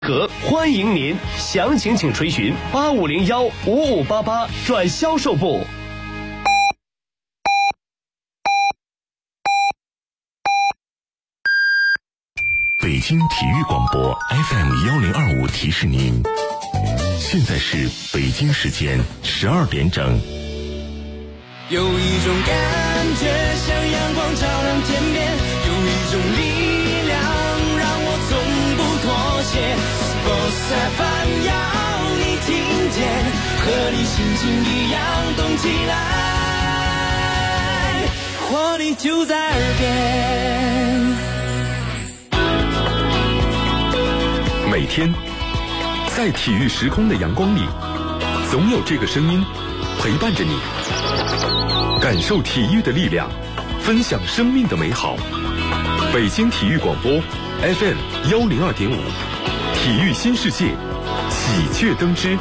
欢迎您，详情请垂询85015588转销售部。 北京体育广播 FM1025提示您，现在是北京时间12点整。 有一种感觉像阳光照亮天边，有一种力量让我从不妥协。Sports FM 要你听见，和你心情一样动起来，活力就在耳边。 每天在体育时空的阳光里，总有这个声音陪伴着你，感受体育的力量，分享生命的美好。北京体育广播 FM102.5，体育新世界，喜鹊登枝。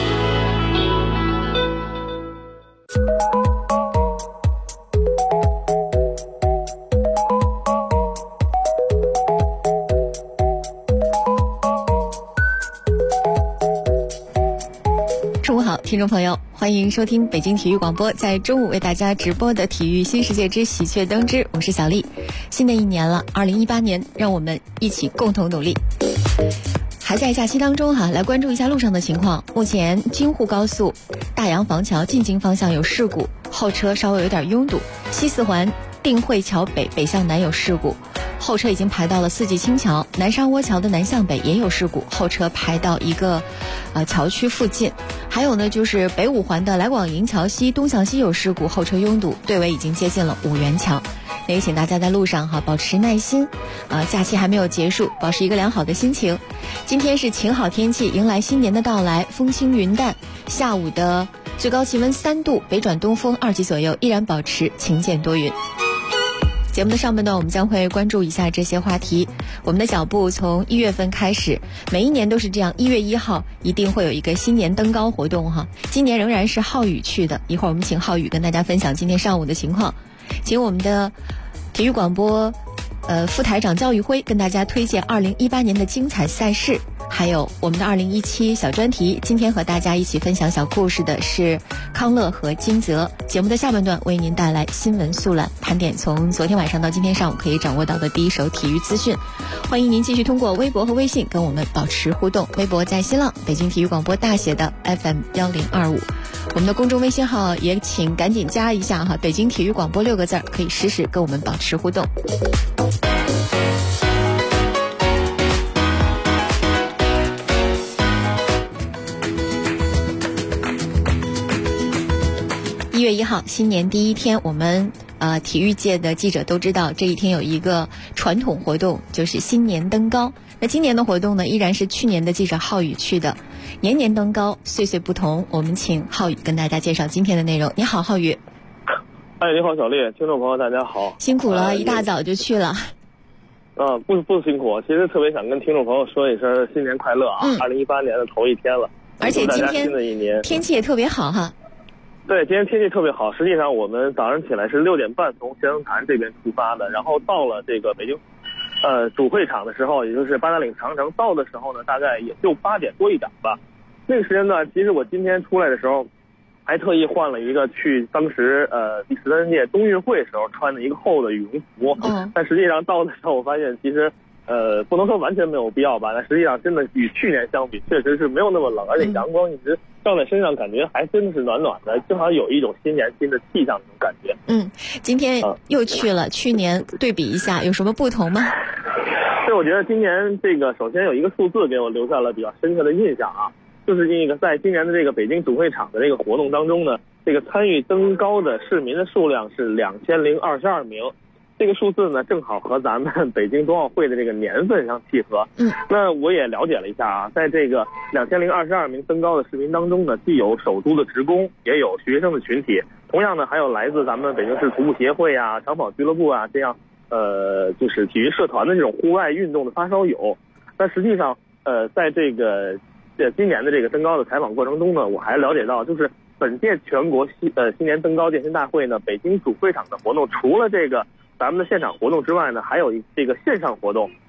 听众朋友，欢迎收听北京体育广播在中午为大家直播的体育新世界之喜鹊登枝，我是小丽。新的一年了，2018年，让我们一起共同努力。还在假期当中来关注一下路上的情况。目前京沪高速大洋房桥进京方向有事故，后车稍微有点拥堵。西四环定慧桥北北向南有事故，后车已经排到了四季青桥。南沙窝桥的南向北也有事故，后车排到一个桥区附近。还有呢，就是北五环的来广营桥西东向西有事故，后车拥堵，队尾已经接近了五元桥。也请大家在路上保持耐心，假期还没有结束，保持一个良好的心情。今天是晴好天气，迎来新年的到来，风轻云淡，下午的最高气温3度，北转东风2级左右，依然保持晴间多云。节目的上半段我们将会关注一下这些话题。我们的脚步从1月份开始，每一年都是这样，1月1号一定会有一个新年登高活动今年仍然是浩宇去的，一会儿我们请浩宇跟大家分享今天上午的情况。请我们的体育广播副台长焦宇辉跟大家推荐2018年的精彩赛事，还有我们的2017小专题。今天和大家一起分享小故事的是康乐和金泽。节目的下半段为您带来新闻速览，盘点从昨天晚上到今天上午可以掌握到的第一手体育资讯。欢迎您继续通过微博和微信跟我们保持互动。微博在新浪北京体育广播大写的 FM1025，我们的公众微信号也请赶紧加一下北京体育广播6个字，可以实时跟我们保持互动。1月1号新年第一天，我们体育界的记者都知道这一天有一个传统活动，就是新年登高。那今年的活动呢，依然是去年的记者浩宇去的，年年登高，岁岁不同。我们请浩宇跟大家介绍今天的内容。你好，浩宇。 你好，小丽，听众朋友大家好。 辛苦了，一大早就去了。 不辛苦，其实特别想跟听众朋友说一声新年快乐2018年的头一天了， 而且今天新的一年天气也特别好对，今天天气特别好。实际上我们早上起来是6点半从咸阳潭这边出发的，然后到了这个北京主会场的时候，也就是八达岭长城到的时候呢，大概也就8点多一点吧。那个时间段，其实我今天出来的时候还特意换了一个去当时第13届冬运会时候穿的一个厚的羽绒服。但实际上到的时候我发现其实不能说完全没有必要吧，但实际上真的与去年相比确实是没有那么冷，而且阳光一直照在身上，感觉还真的是暖暖的，正好有一种新年新的气象那种感觉。 今天又去了，去年对比一下有什么不同吗？ 是，我觉得今年这个首先有一个数字给我留下了比较深刻的印象就是这个在今年的这个北京主会场的这个活动当中呢，这个参与登高的市民的数量是2022名。这个数字呢，正好和咱们北京冬奥会的这个年份相契合。那我也了解了一下在这个2022名登高的市民当中呢，既有首都的职工，也有学生的群体，同样呢还有来自咱们北京市徒步协会长跑俱乐部这样就是体育社团的这种户外运动的发烧友。那实际上在这个今年的这个登高的采访过程中呢，我还了解到，就是本届全国新年登高健身大会呢，北京主会场的活动除了这个咱们的现场活动之外呢，还有这个线上活动。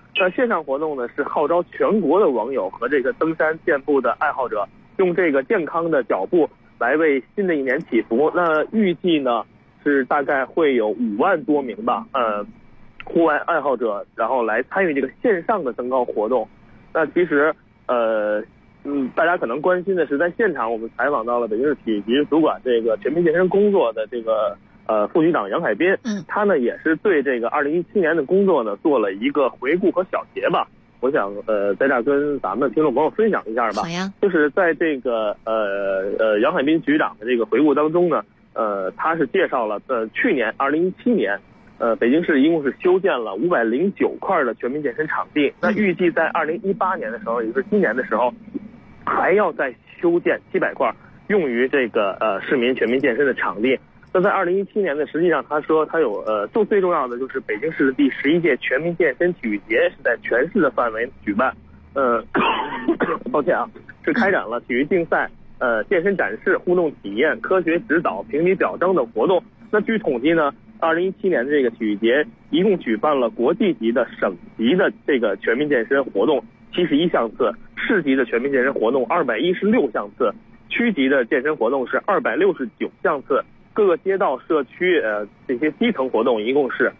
那线上活动呢是号召全国的网友和这个登山健步的爱好者，用这个健康的脚步来为新的一年祈福。那预计呢是大概会有5万多名吧，户外爱好者，然后来参与这个线上的增高活动。那其实大家可能关心的是，在现场我们采访到了北京市体育局主管这个全民健身工作的这个副局长杨海滨，他呢也是对这个2017年的工作呢做了一个回顾和小结吧。我想在这儿跟咱们的听众朋友分享一下吧。 好呀。 就是在这个杨海滨局长的这个回顾当中呢，他是介绍了去年2017年北京市一共是修建了509块的全民健身场地。那预计在2018年的时候，也就是今年的时候，还要再修建700块用于这个市民全民健身的场地。那在2017年呢，实际上他说他有最重要的就是北京市的第11届全民健身体育节是在全市的范围举办，抱歉啊，是开展了体育竞赛、健身展示、互动体验、科学指导、评比表彰等活动。那据统计呢，2017年的这个体育节一共举办了国际级的、省级的这个全民健身活动71项次，市级的全民健身活动216项次，区级的健身活动是269项次，各个街道社区这些基层活动一共是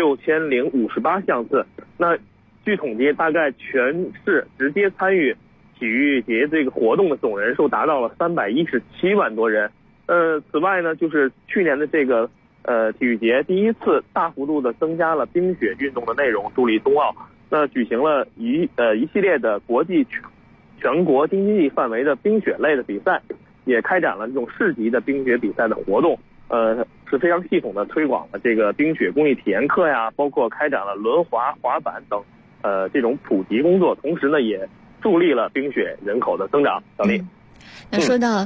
6058项次。那据统计，大概全市直接参与体育节这个活动的总人数达到了317万多人。此外呢，就是去年的这个体育节第一次大幅度的增加了冰雪运动的内容，助力冬奥。那举行了一系列的国际全国京津冀范围的冰雪类的比赛，也开展了这种市级的冰雪比赛的活动。是非常系统的推广了这个冰雪公益体验课呀，包括开展了轮滑、滑板等这种普及工作，同时呢也助力了冰雪人口的增长。小丽。 那说到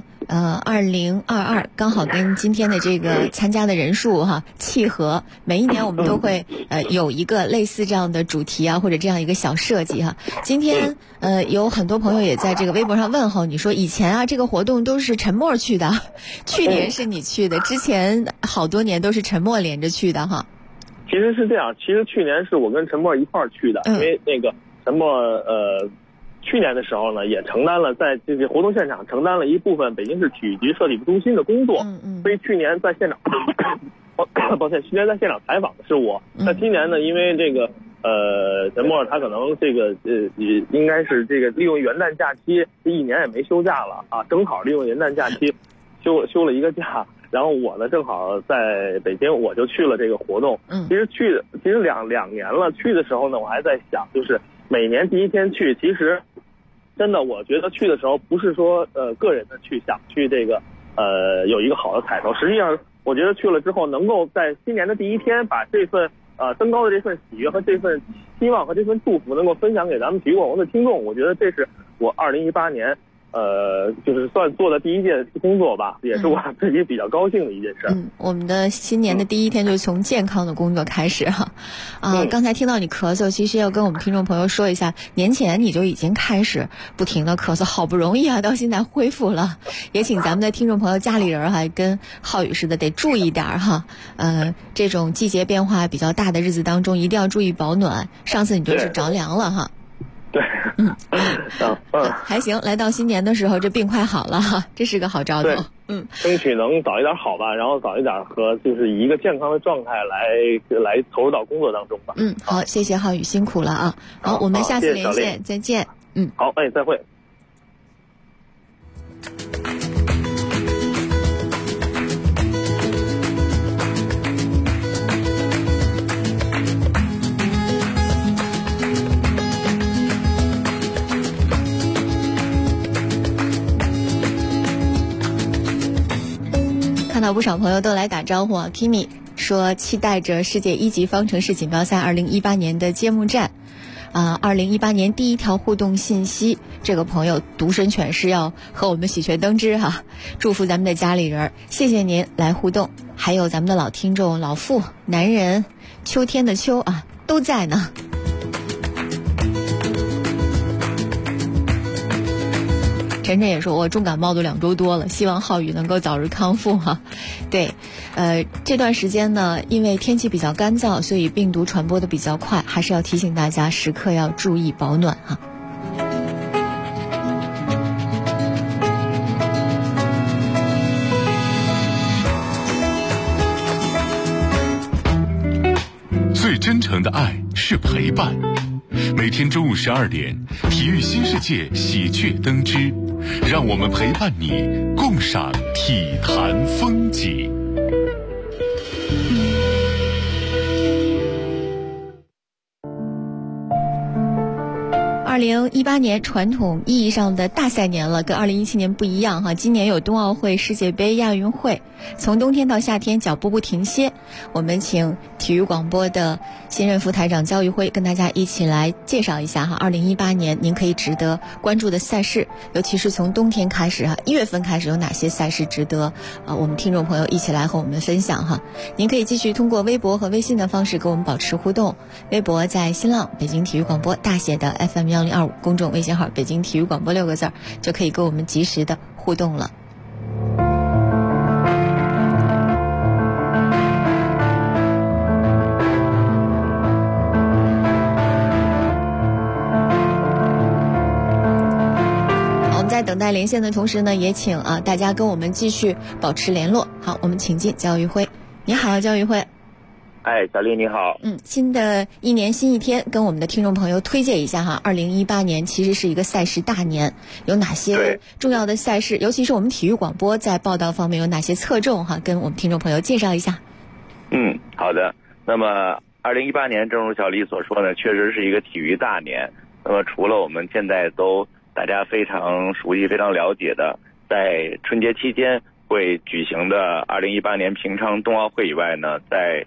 2022，刚好跟今天的这个参加的人数契合。每一年我们都会有一个类似这样的主题啊，或者这样一个小设计哈。今天有很多朋友也在这个微博上问候你说，以前啊这个活动都是陈默去的，去年是你去的，之前好多年都是陈默连着去的哈。 其实是这样，其实去年是我跟陈默一块儿去的，因为那个陈默去年的时候呢，也承担了在这个活动现场承担了一部分北京市体育局设计部中心的工作，所以去年在现场，抱歉，去年在现场采访的是我。那今年呢，因为这个陈默他可能这个应该是这个利用元旦假期，这一年也没休假了啊，正好利用元旦假期休了一个假。然后我呢正好在北京，我就去了这个活动。其实两年了，去的时候呢，我还在想，就是每年第一天去，其实真的我觉得去的时候不是说个人的去想去这个有一个好的彩头，实际上我觉得去了之后，能够在新年的第一天把这份增高的这份喜悦和这份希望和这份祝福能够分享给咱们体育广播的听众，我觉得这是我2018年就是算做的第一件工作吧，也是我自己比较高兴的一件事。 我们的新年的第一天就从健康的工作开始哈。刚才听到你咳嗽，其实要跟我们听众朋友说一下，年前你就已经开始不停的咳嗽，好不容易到现在恢复了，也请咱们的听众朋友家里人还跟浩宇似的得注意点哈。这种季节变化比较大的日子当中，一定要注意保暖。上次你就是着凉了哈。 对， 还行，来到新年的时候这病快好了哈，这是个好兆头。 争取能早一点好吧，然后早一点和就是以一个健康的状态来投入到工作当中吧。 好，谢谢浩宇，辛苦了啊。好，我们下次连线，再见。 好，再会。 看到不少朋友都来打招呼啊 ，Kimi 说期待着世界1级方程式锦标赛2018年的揭幕战。2018年第一条互动信息，这个朋友独身犬是要和我们喜鹊登枝哈，祝福咱们的家里人，谢谢您来互动，还有咱们的老听众老傅、男人、秋天的秋啊，都在呢。 晨晨也说我重感冒都2周多了，希望浩宇能够早日康复哈。对，这段时间呢，因为天气比较干燥，所以病毒传播的比较快，还是要提醒大家时刻要注意保暖哈。 最真诚的爱是陪伴。每天中午12点，体育新世界喜鹊登枝，让我们陪伴你共赏体坛风景。 2018年传统意义上的大赛年了，跟2017年不一样哈。今年有冬奥会、世界杯、亚运会，从冬天到夏天脚步不停歇。我们请体育广播的新任副台长焦宇辉跟大家一起来介绍一下哈，2018年您可以值得关注的赛事，尤其是从冬天开始哈，1月份开始有哪些赛事值得我们听众朋友一起来和我们分享哈。您可以继续通过微博和微信的方式跟我们保持互动，微博在新浪北京体育广播大写的 FM1025，公众微信号北京体育广播6个字就可以跟我们及时的互动了。在等待连线的同时呢，也请大家跟我们继续保持联络。好，我们请进焦宇辉。你好，焦宇辉。 小丽你好。 新的一年新一天，跟我们的听众朋友推荐一下哈，2018年其实是一个赛事大年，有哪些重要的赛事，尤其是我们体育广播在报道方面有哪些侧重哈，跟我们听众朋友介绍一下。 好的。那么2018年正如小丽所说呢，确实是一个体育大年。那么除了我们现在都大家非常熟悉、非常了解的，在春节期间会举行的2018年平昌冬奥会以外呢，在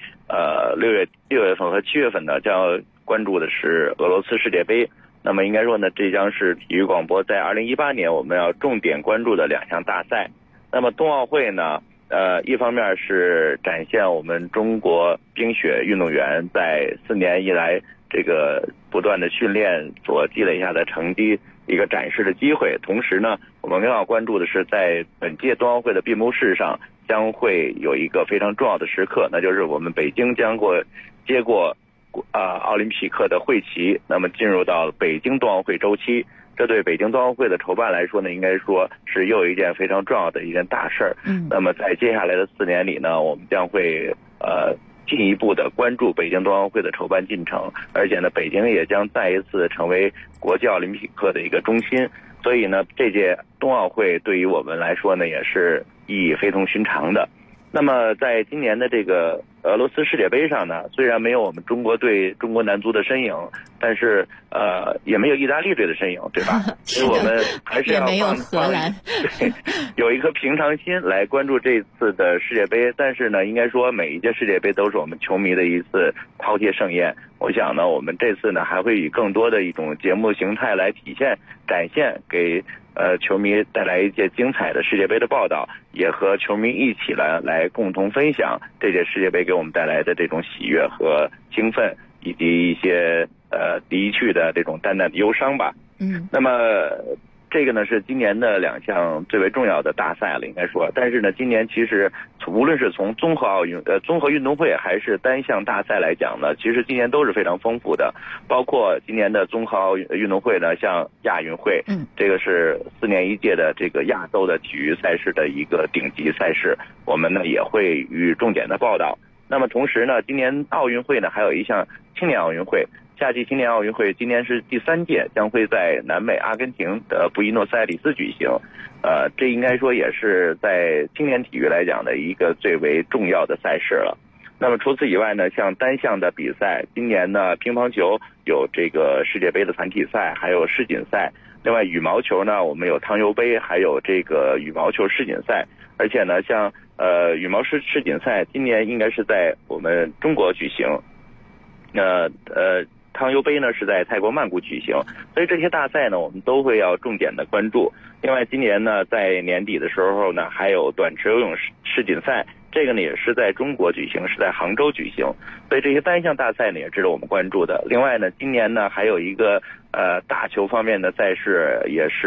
6月份和7月份呢，将关注的是俄罗斯世界杯。那么应该说呢，这将是体育广播在2018年我们要重点关注的2项大赛。那么冬奥会呢，一方面是展现我们中国冰雪运动员在4年以来这个不断的训练所积累下的成绩一个展示的机会，同时呢，我们更要关注的是在本届冬奥会的闭幕式上将会有一个非常重要的时刻，那就是我们北京将接过奥林匹克的会旗，那么进入到北京冬奥会周期。这对北京冬奥会的筹办来说呢，应该说是又一件非常重要的一件大事儿。那么在接下来的4年里呢，我们将会进一步的关注北京冬奥会的筹办进程，而且呢，北京也将再一次成为国际奥林匹克的一个中心。所以呢，这届冬奥会对于我们来说呢，也是意义非同寻常的。那么在今年的这个俄罗斯世界杯上呢，虽然没有我们中国队中国男足的身影，但是也没有意大利队的身影，对吧？所以我们还是要也没有荷兰对，有一颗平常心来关注这次的世界杯。但是呢，应该说每一届世界杯都是我们球迷的一次饕餮盛宴。我想呢，我们这次呢还会以更多的一种节目形态来展现给球迷带来一届精彩的世界杯的报道，也和球迷一起来共同分享这届世界杯给我们带来的这种喜悦和兴奋，以及一些离去的这种淡淡的忧伤吧。那么这个呢是今年的2项最为重要的大赛了，应该说。但是呢，今年其实无论是从综合运动会还是单项大赛来讲呢，其实今年都是非常丰富的。包括今年的综合运动会呢，像亚运会，这个是4年一届的这个亚洲的体育赛事的一个顶级赛事，我们呢也会予重点的报道。那么同时呢，今年奥运会呢还有一项青年奥运会。夏季青年奥运会今年是第3届，将会在南美阿根廷的布宜诺斯艾利斯举行。这应该说也是在青年体育来讲的一个最为重要的赛事了。那么除此以外呢，像单项的比赛，今年呢乒乓球有这个世界杯的团体赛，还有世锦赛。另外羽毛球呢，我们有汤尤杯，还有这个羽毛球世锦赛。而且呢，像羽毛世锦赛今年应该是在我们中国举行。汤尤杯呢是在泰国曼谷举行，所以这些大赛呢我们都会要重点的关注。另外今年呢在年底的时候呢还有短池游泳世锦赛，这个呢也是在中国举行，是在杭州举行，所以这些单项大赛呢也值得我们关注的。另外呢今年呢还有一个打球方面的赛事也是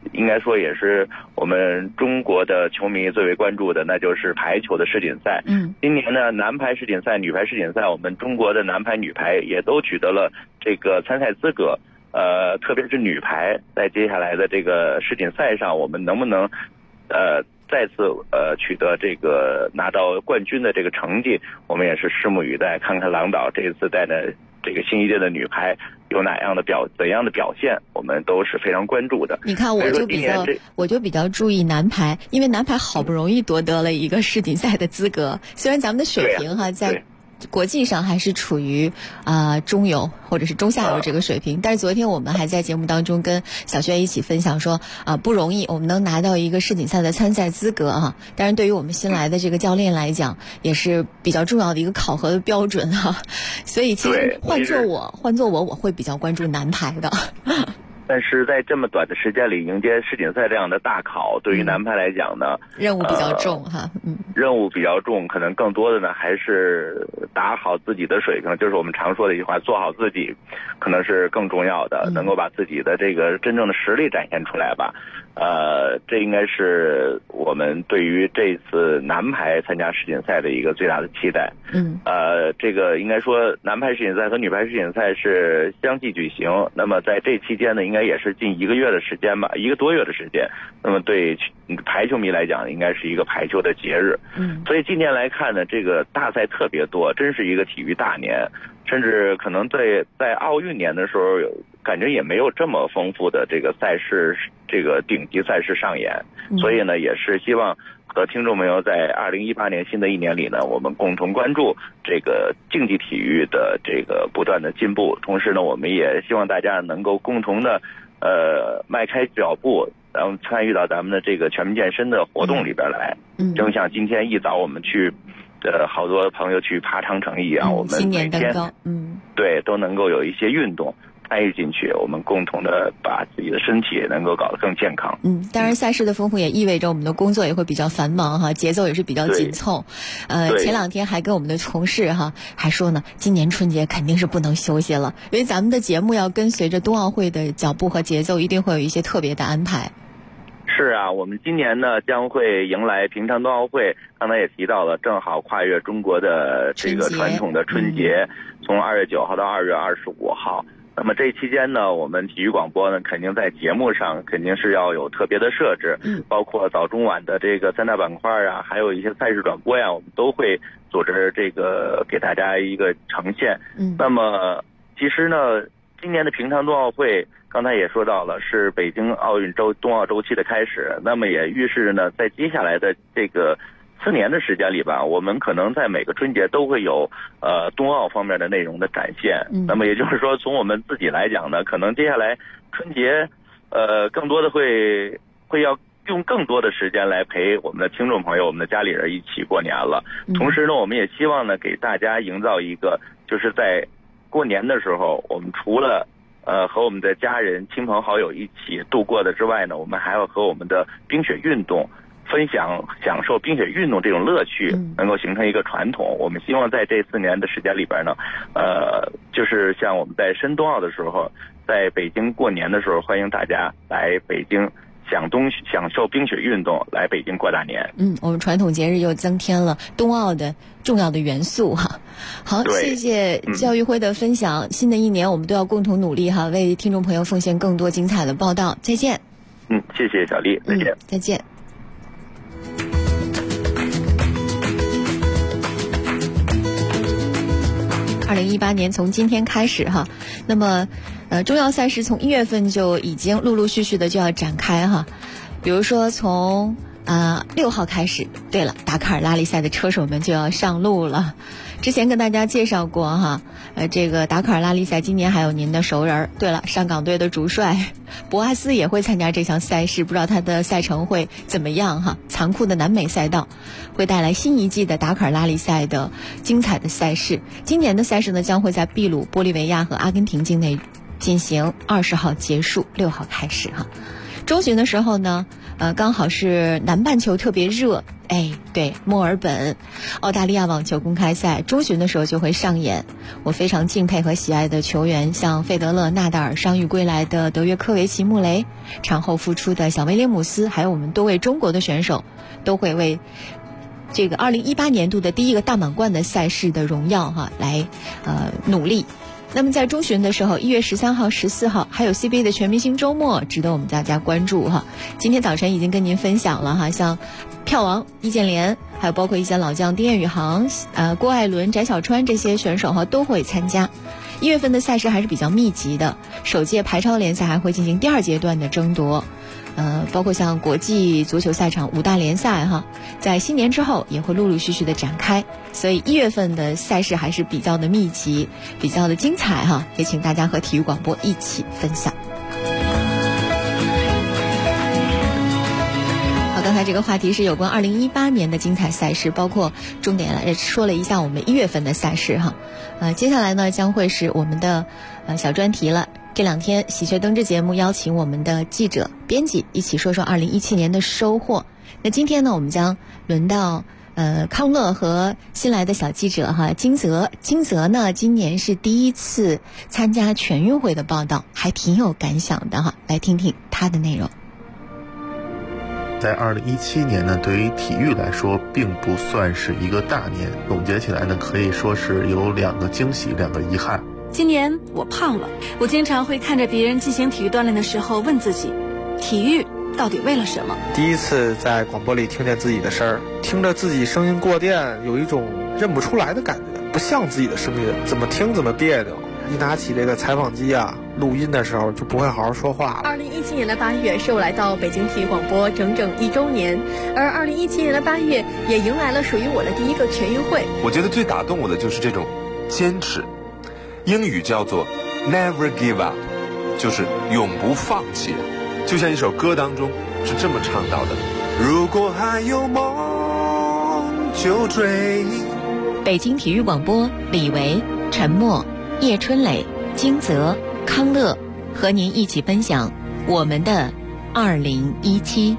应该说也是我们中国的球迷最为关注的，那就是排球的世锦赛。今年呢，男排世锦赛、女排世锦赛，我们中国的男排、女排也都取得了这个参赛资格。特别是女排，在接下来的这个世锦赛上，我们能不能再次取得这个拿到冠军的这个成绩，我们也是拭目以待，看看郎导这一次带的这个新一届的女排有怎样的表现，我们都是非常关注的。 你看，我就比较注意男排，因为男排好不容易夺得了一个世锦赛的资格，虽然咱们的水平在国际上还是处于中游或者是中下游这个水平，但是昨天我们还在节目当中跟小轩一起分享说不容易，我们能拿到一个世锦赛的参赛资格啊，当然对于我们新来的这个教练来讲也是比较重要的一个考核的标准所以其实换做我会比较关注男排的。 但是在这么短的时间里迎接世锦赛这样的大考，对于男排来讲呢， 任务比较重任务比较重，可能更多的呢还是打好自己的水平，就是我们常说的一句话，做好自己可能是更重要的，能够把自己的这个真正的实力展现出来吧。这应该是我们对于这次男排参加世锦赛的一个最大的期待。这个应该说男排世锦赛和女排世锦赛是相继举行，那么在这期间呢，应该也是近1个月的时间吧，1个多月的时间。那么对排球迷来讲，应该是一个排球的节日。所以今年来看呢，这个大赛特别多，真是一个体育大年，甚至可能在奥运年的时候感觉也没有这么丰富的这个赛事，这个顶级赛事上演。所以呢，也是希望和听众朋友在2018年新的一年里呢，我们共同关注这个竞技体育的这个不断的进步，同时呢，我们也希望大家能够共同的迈开脚步，然后参与到咱们的这个全民健身的活动里边来。正像今天一早我们去好多朋友去爬长城一样，我们每天对都能够有一些运动参与进去，我们共同的把自己的身体能够搞得更健康。 当然赛事的丰富也意味着我们的工作也会比较繁忙节奏也是比较紧凑。前2天还跟我们的同事还说呢，今年春节肯定是不能休息了，因为咱们的节目要跟随着冬奥会的脚步和节奏，一定会有一些特别的安排。 是啊，我们今年呢将会迎来平昌冬奥会，刚才也提到了，正好跨越中国的这个传统的春节，从2月9号到2月25号。那么这期间呢，我们体育广播呢肯定在节目上肯定是要有特别的设置，包括早中晚的这个3大板块啊，还有一些赛事转播呀，我们都会组织这个给大家一个呈现。那么其实呢，今年的平昌冬奥会刚才也说到了，是北京奥运冬奥周期的开始，那么也预示呢，在接下来的这个4年的时间里吧，我们可能在每个春节都会有冬奥方面的内容的展现。那么也就是说，从我们自己来讲呢，可能接下来春节更多的会要用更多的时间来陪我们的听众朋友、我们的家里人一起过年了。同时呢，我们也希望呢给大家营造一个，就是在过年的时候，我们除了和我们的家人、亲朋好友一起度过的之外呢，我们还要和我们的冰雪运动享受冰雪运动这种乐趣，能够形成一个传统。我们希望在这4年的时间里边呢，就是像我们在申冬奥的时候，在北京过年的时候，欢迎大家来北京享受冰雪运动，来北京过大年。 我们传统节日又增添了冬奥的重要的元素好，谢谢教育辉的分享。新的一年我们都要共同努力为听众朋友奉献更多精彩的报道。再见。 谢谢小丽，再见。 再见。2018年从今天开始那么重要赛事从1月份就已经陆陆续续的就要展开比如说从6号开始，对了，达喀尔拉力赛的车手们就要上路了。之前跟大家介绍过这个达喀尔拉力赛今年还有您的熟人，对了，上港队的主帅博阿斯也会参加这项赛事，不知道他的赛程会怎么样残酷的南美赛道会带来新一季的达喀尔拉力赛的精彩的赛事。今年的赛事呢将会在秘鲁、玻利维亚和阿根廷境内进行，20号结束，6号开始中旬的时候呢刚好是南半球特别热， 对，墨尔本澳大利亚网球公开赛中旬的时候就会上演。我非常敬佩和喜爱的球员，像费德勒、纳达尔、伤愈归来的德约科维奇、穆雷，产后复出的小威廉姆斯，还有我们多位中国的选手，都会为这个2018年度的第一个大满贯的赛事的荣耀来努力。那么在中旬的时候，1月13号、14号还有 CBA 的全明星周末，值得我们大家关注今天早晨已经跟您分享了像票王易建联，还有包括一些老将丁彦雨航、郭艾伦、翟小川这些选手都会参加。1月份的赛事还是比较密集的，首届排超联赛还会进行第2阶段的争夺。包括像国际足球赛场5大联赛在新年之后也会陆陆续续的展开，所以1月份的赛事还是比较的密集，比较的精彩也请大家和体育广播一起分享。好，刚才这个话题是有关2018年的精彩赛事，包括重点来说了一下我们1月份的赛事接下来呢将会是我们的小专题了。这2天喜鹊登枝节目邀请我们的记者编辑一起说说2017年的收获。那今天呢我们将轮到康乐和新来的小记者金泽呢今年是第一次参加全运会的报道，还挺有感想的来听听他的内容。 在2017年呢，对于体育来说并不算是一个大年，总结起来呢可以说是有2个惊喜2个遗憾。 今年我胖了，我经常会看着别人进行体育锻炼的时候问自己，体育到底为了什么？ 第一次在广播里听见自己的声儿，听着自己声音过电，有一种认不出来的感觉，不像自己的声音，怎么听怎么别扭。一拿起这个采访机录音的时候就不会好好说话了。 2017年的8月是我来到北京体育广播整整1周年，而2017年的8月也迎来了属于我的第一个全运会。 我觉得最打动我的就是这种坚持，英语叫做 never give up， 就是永不放弃。就像一首歌当中是这么唱到的：如果还有梦就追。 北京体育广播，李维、陈默、叶春磊、金泽、康乐和您一起分享我们的2017。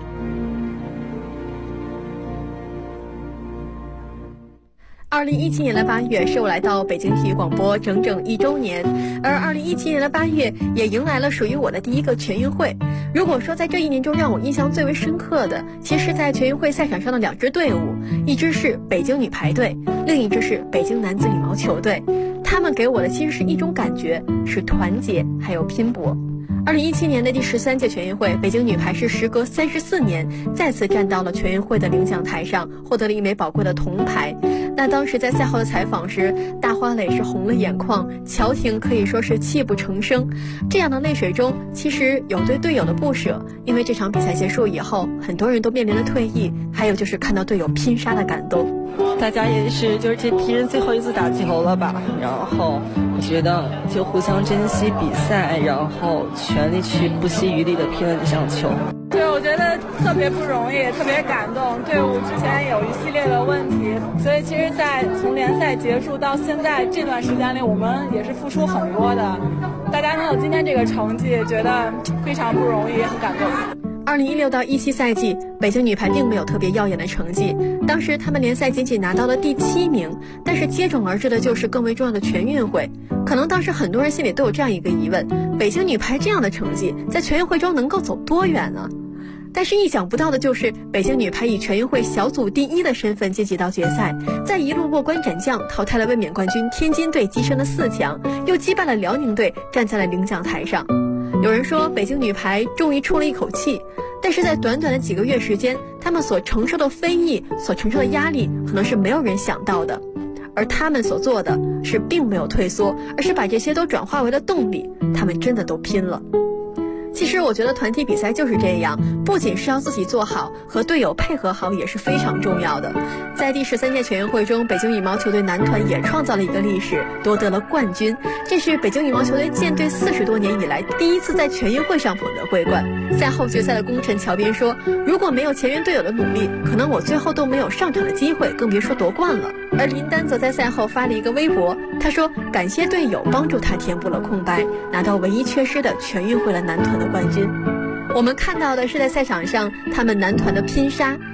2017年的8月是我来到北京体育广播整整1周年，而2017年的8月也迎来了属于我的第一个全运会。如果说在这1年中让我印象最为深刻的，其实在全运会赛场上的2支队伍，一支是北京女排队，另一支是北京男子羽毛球队。他们给我的其实是一种感觉，是团结还有拼搏。2017年的第13届全运会，北京女排是时隔34年再次站到了全运会的领奖台上，获得了1枚宝贵的铜牌。那当时在赛后的采访时，大花蕾是红了眼眶，乔婷可以说是泣不成声。这样的泪水中其实有对队友的不舍，因为这场比赛结束以后，很多人都面临了退役，还有就是看到队友拼杀的感动。 大家也是就是这批人最后一次打球了吧，然后我觉得就互相珍惜比赛，然后全力去不惜余力的拼了这场球。 对，我觉得特别不容易，特别感动。队伍之前有一系列的问题，所以其实在从联赛结束到现在这段时间里，我们也是付出很多的。大家能有今天这个成绩，觉得非常不容易，很感动。 2016到17赛季，北京女排并没有特别耀眼的成绩，当时他们联赛仅仅拿到了第7名，但是接踵而至的就是更为重要的全运会。可能当时很多人心里都有这样一个疑问，北京女排这样的成绩在全运会中能够走多远呢？但是意想不到的就是，北京女排以全运会小组第1的身份晋级到决赛，再一路过关斩将，淘汰了卫冕冠军天津队，跻身了4强，又击败了辽宁队，站在了领奖台上。有人说北京女排终于出了一口气，但是在短短的几个月时间，他们所承受的非议，所承受的压力，可能是没有人想到的。而他们所做的是并没有退缩，而是把这些都转化为了动力，他们真的都拼了。其实我觉得团体比赛就是这样，不仅是要自己做好，和队友配合好也是非常重要的。在第13届全运会中，北京羽毛球队男团也创造了一个历史，夺得了冠军。这是北京羽毛球队建队40多年以来第一次在全运会上捧得桂冠。赛后决赛的功臣乔斌说，如果没有前援队友的努力，可能我最后都没有上场的机会，更别说夺冠了。而林丹则在赛后发了一个微博，他说感谢队友帮助他填补了空白，拿到唯一缺失的全运会的男团的冠军。我们看到的是在赛场上他们男团的拼杀，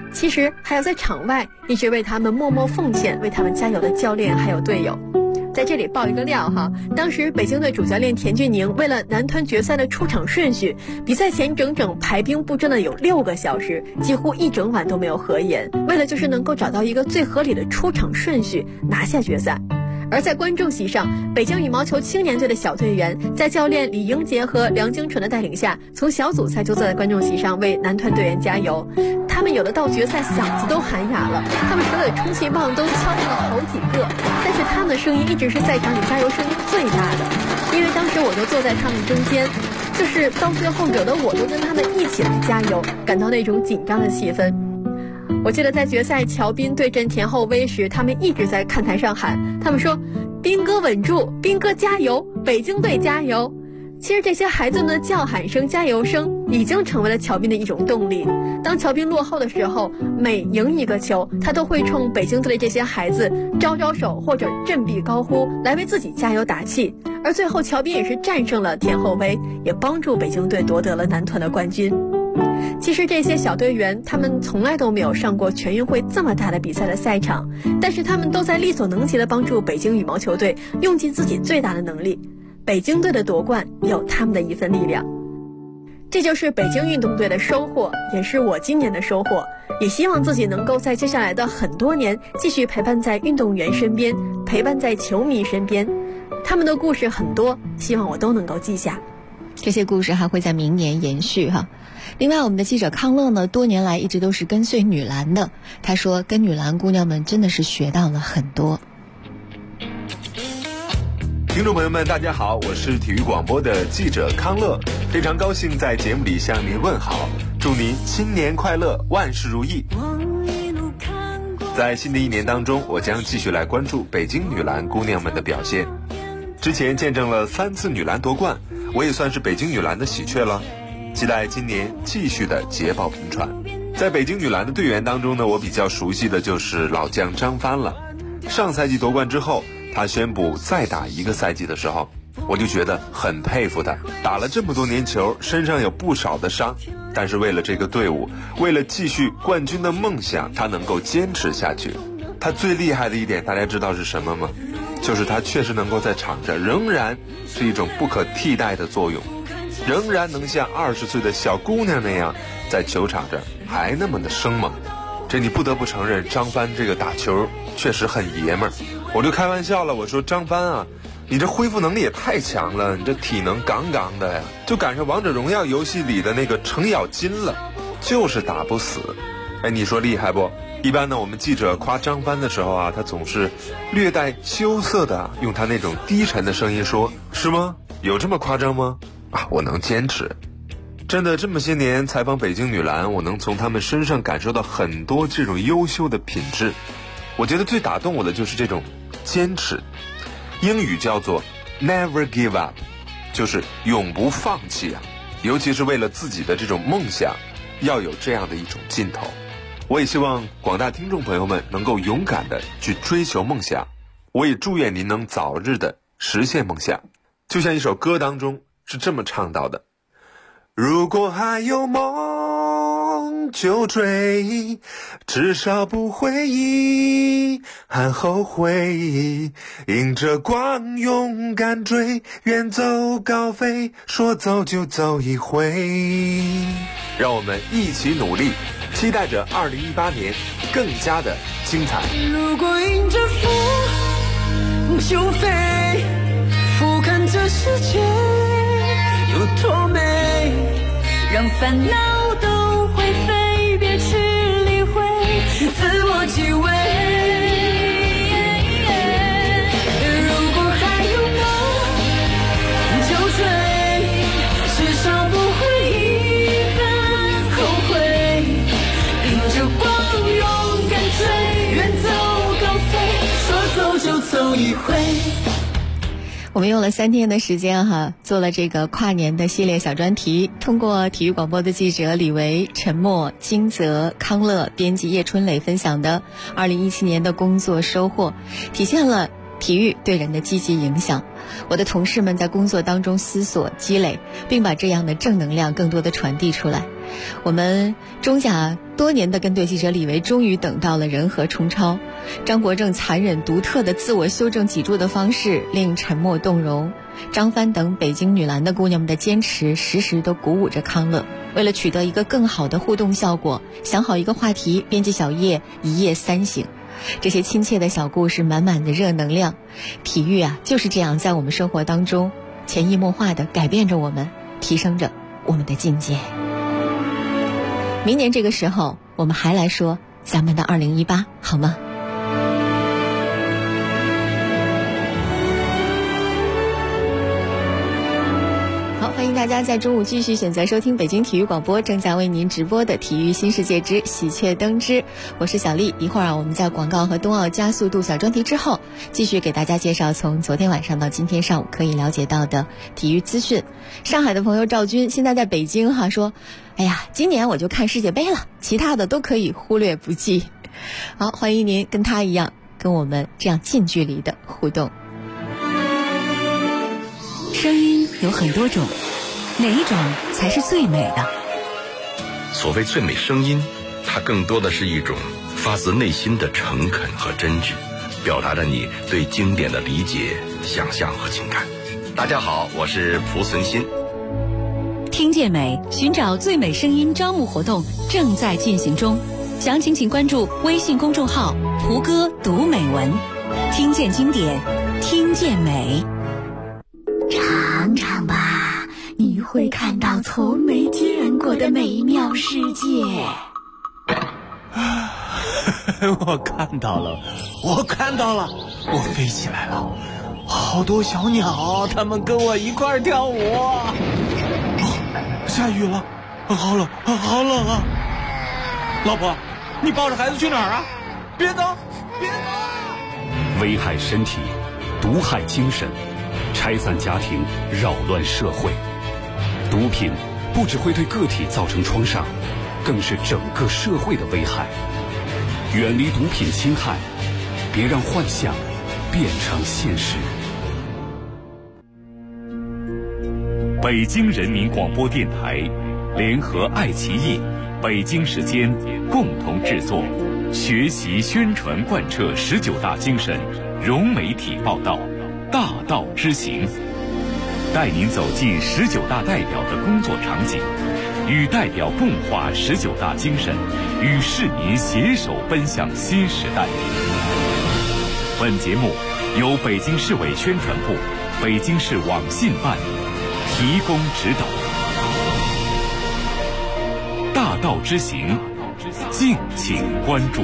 其实还有在场外一直为他们默默奉献、为他们加油的教练还有队友。在这里爆一个料哈，当时北京队主教练田俊宁为了男团决赛的出场顺序，比赛前整整排兵布阵了有6个小时，几乎一整晚都没有合眼，为了就是能够找到一个最合理的出场顺序，拿下决赛。而在观众席上，北京羽毛球青年队的小队员在教练李英杰和梁京纯的带领下，从小组赛就坐在观众席上为男团队员加油。他们有的到决赛嗓子都喊哑了，他们手里的充气棒都敲进了好几个，但是他们的声音一直是赛场里加油声音最大的。因为当时我就坐在他们中间，就是到最后惹得我都跟他们一起来加油，感到那种紧张的气氛。我记得在决赛乔斌对阵田厚威时，他们一直在看台上喊，他们说斌哥稳住，斌哥加油，北京队加油。其实这些孩子们的叫喊声、加油声已经成为了乔斌的一种动力。当乔斌落后的时候，每赢一个球，他都会冲北京队的这些孩子招招手或者振臂高呼，来为自己加油打气。而最后乔斌也是战胜了田厚威，也帮助北京队夺得了男团的冠军。其实这些小队员他们从来都没有上过全运会这么大的比赛的赛场，但是他们都在力所能及地帮助北京羽毛球队用尽自己最大的能力。北京队的夺冠也有他们的一份力量。这就是北京运动队的收获，也是我今年的收获。也希望自己能够在接下来的很多年继续陪伴在运动员身边，陪伴在球迷身边。他们的故事很多，希望我都能够记下。 这些故事还会在明年延续哈。另外我们的记者康乐呢，多年来一直都是跟随女篮的，他说跟女篮姑娘们真的是学到了很多。 听众朋友们大家好，我是体育广播的记者康乐，非常高兴在节目里向您问好，祝您新年快乐，万事如意。在新的一年当中，我将继续来关注北京女篮姑娘们的表现。之前见证了3次女篮夺冠，我也算是北京女篮的喜鹊了，期待今年继续的捷报频传。在北京女篮的队员当中呢，我比较熟悉的就是老将张帆了。上赛季夺冠之后，他宣布再打1个赛季的时候，我就觉得很佩服他，打了这么多年球，身上有不少的伤，但是为了这个队伍，为了继续冠军的梦想，他能够坚持下去。他最厉害的一点大家知道是什么吗？就是他确实能够在场上仍然是一种不可替代的作用，仍然能像20岁的小姑娘那样在球场上还那么的生猛。这你不得不承认，张帆这个打球确实很爷们儿。我就开玩笑了，我说张帆啊，你这恢复能力也太强了，你这体能杠杠的呀，就赶上王者荣耀游戏里的那个程咬金了，就是打不死。哎，你说厉害不？一般呢，我们记者夸张帆的时候啊，他总是略带羞涩的用他那种低沉的声音说，是吗？有这么夸张吗？啊，我能坚持。真的这么些年采访北京女篮，我能从她们身上感受到很多这种优秀的品质。我觉得最打动我的就是这种坚持，英语叫做 never give up， 就是永不放弃啊，尤其是为了自己的这种梦想，要有这样的一种劲头。我也希望广大听众朋友们能够勇敢的去追求梦想，我也祝愿您能早日的实现梦想。就像一首歌当中是这么唱到的，如果还有梦就追，至少不会遗憾后悔，迎着光勇敢追，远走高飞，说走就走一回。让我们一起努力，期待着2018年更加的精彩。 如果迎着风就飞，俯瞰这世界有多美，让烦恼都灰飞，别去理会自我极为。如果还有梦就追，至少不会遗憾后悔，迎着光勇敢追，远走高飞，说走就走一回。 我们用了3天的时间哈，做了这个跨年的系列小专题，通过体育广播的记者李维、陈默、金泽、康乐，编辑叶春磊分享的2017年的工作收获，体现了体育对人的积极影响。我的同事们在工作当中思索积累，并把这样的正能量更多的传递出来。 我们中甲多年的跟队记者李维终于等到了人和冲超。张国政残忍独特的自我修正脊柱的方式令沉默动容，张帆等北京女篮的姑娘们的坚持时时都鼓舞着康乐。为了取得一个更好的互动效果，想好一个话题，编辑小叶一夜三省。这些亲切的小故事，满满的热能量。体育啊，就是这样在我们生活当中潜移默化地改变着我们，提升着我们的境界。明年这个时候，我们还来说咱们的2018，好吗？欢迎大家在中午继续选择收听北京体育广播正在为您直播的体育新世界之喜鹊登枝，我是小丽。一会儿我们在广告和冬奥加速度小专题之后，继续给大家介绍从昨天晚上到今天上午可以了解到的体育资讯。上海的朋友赵军现在在北京说，哎呀，今年我就看世界杯了，其他的都可以忽略不计。好，欢迎您跟他一样跟我们这样近距离的互动。 声音有很多种，哪一种才是最美的？ 所谓最美声音，它更多的是一种发自内心的诚恳和真挚，表达着你对经典的理解、想象和情感。大家好，我是蒲存昕。 听见美，寻找最美声音招募活动正在进行中，详情请关注微信公众号“蒲哥读美文”，听见经典，听见美。 尝尝吧，你会看到从没见过的美妙世界。 我看到了，我飞起来了，好多小鸟，它们跟我一块儿跳舞。下雨了，好冷啊！老婆，你抱着孩子去哪儿啊？别走！ 危害身体，毒害精神，拆散家庭，扰乱社会。毒品不只会对个体造成创伤，更是整个社会的危害。远离毒品侵害，别让幻想变成现实。北京人民广播电台联合爱奇艺、北京时间共同制作，学习宣传贯彻19大精神，融媒体报道，大道之行，带您走进19大代表的工作场景，与代表共话19大精神，与市民携手奔向新时代。本节目由北京市委宣传部、北京市网信办提供指导。大道之行，敬请关注。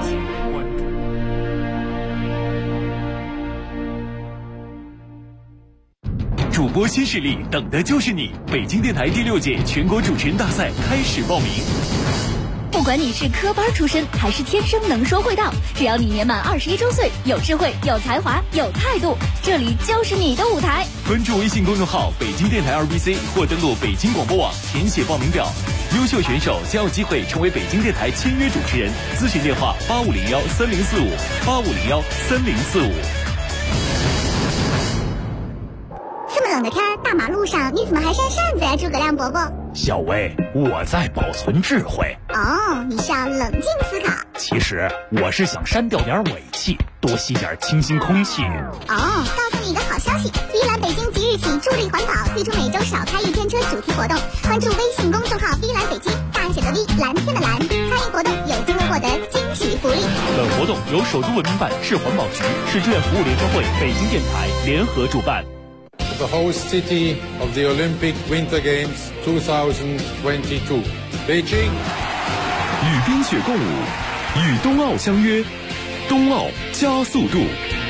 主播新势力，等的就是你！北京电台第6届全国主持人大赛开始报名。 不管你是科班出身还是天生能说会道，只要你年满21周岁，有智慧、有才华、有态度，这里就是你的舞台。 关注微信公众号北京电台2BC 或登录北京广播网填写报名表，优秀选手将有机会成为北京电台签约主持人。咨询电话85013045，85013045。 这么冷的天，大马路上你怎么还扇扇子呀，诸葛亮伯伯？ 小薇，我在保存智慧。 哦，你是要冷静思考。 其实我是想删掉点尾气，多吸点清新空气。 哦，告诉你一个好消息，碧蓝北京即日起助力环保，推出每周少开一天车主题活动。关注微信公众号碧蓝北京，大写的 V， 蓝天的蓝，参与活动有机会获得惊喜福利。 本活动由首都文明办、市环保局、市志愿服务联合会、北京电台联合主办。 The host city of the Olympic Winter Games 2022, Beijing。 与冰雪共舞，与冬奥相约，冬奥加速度。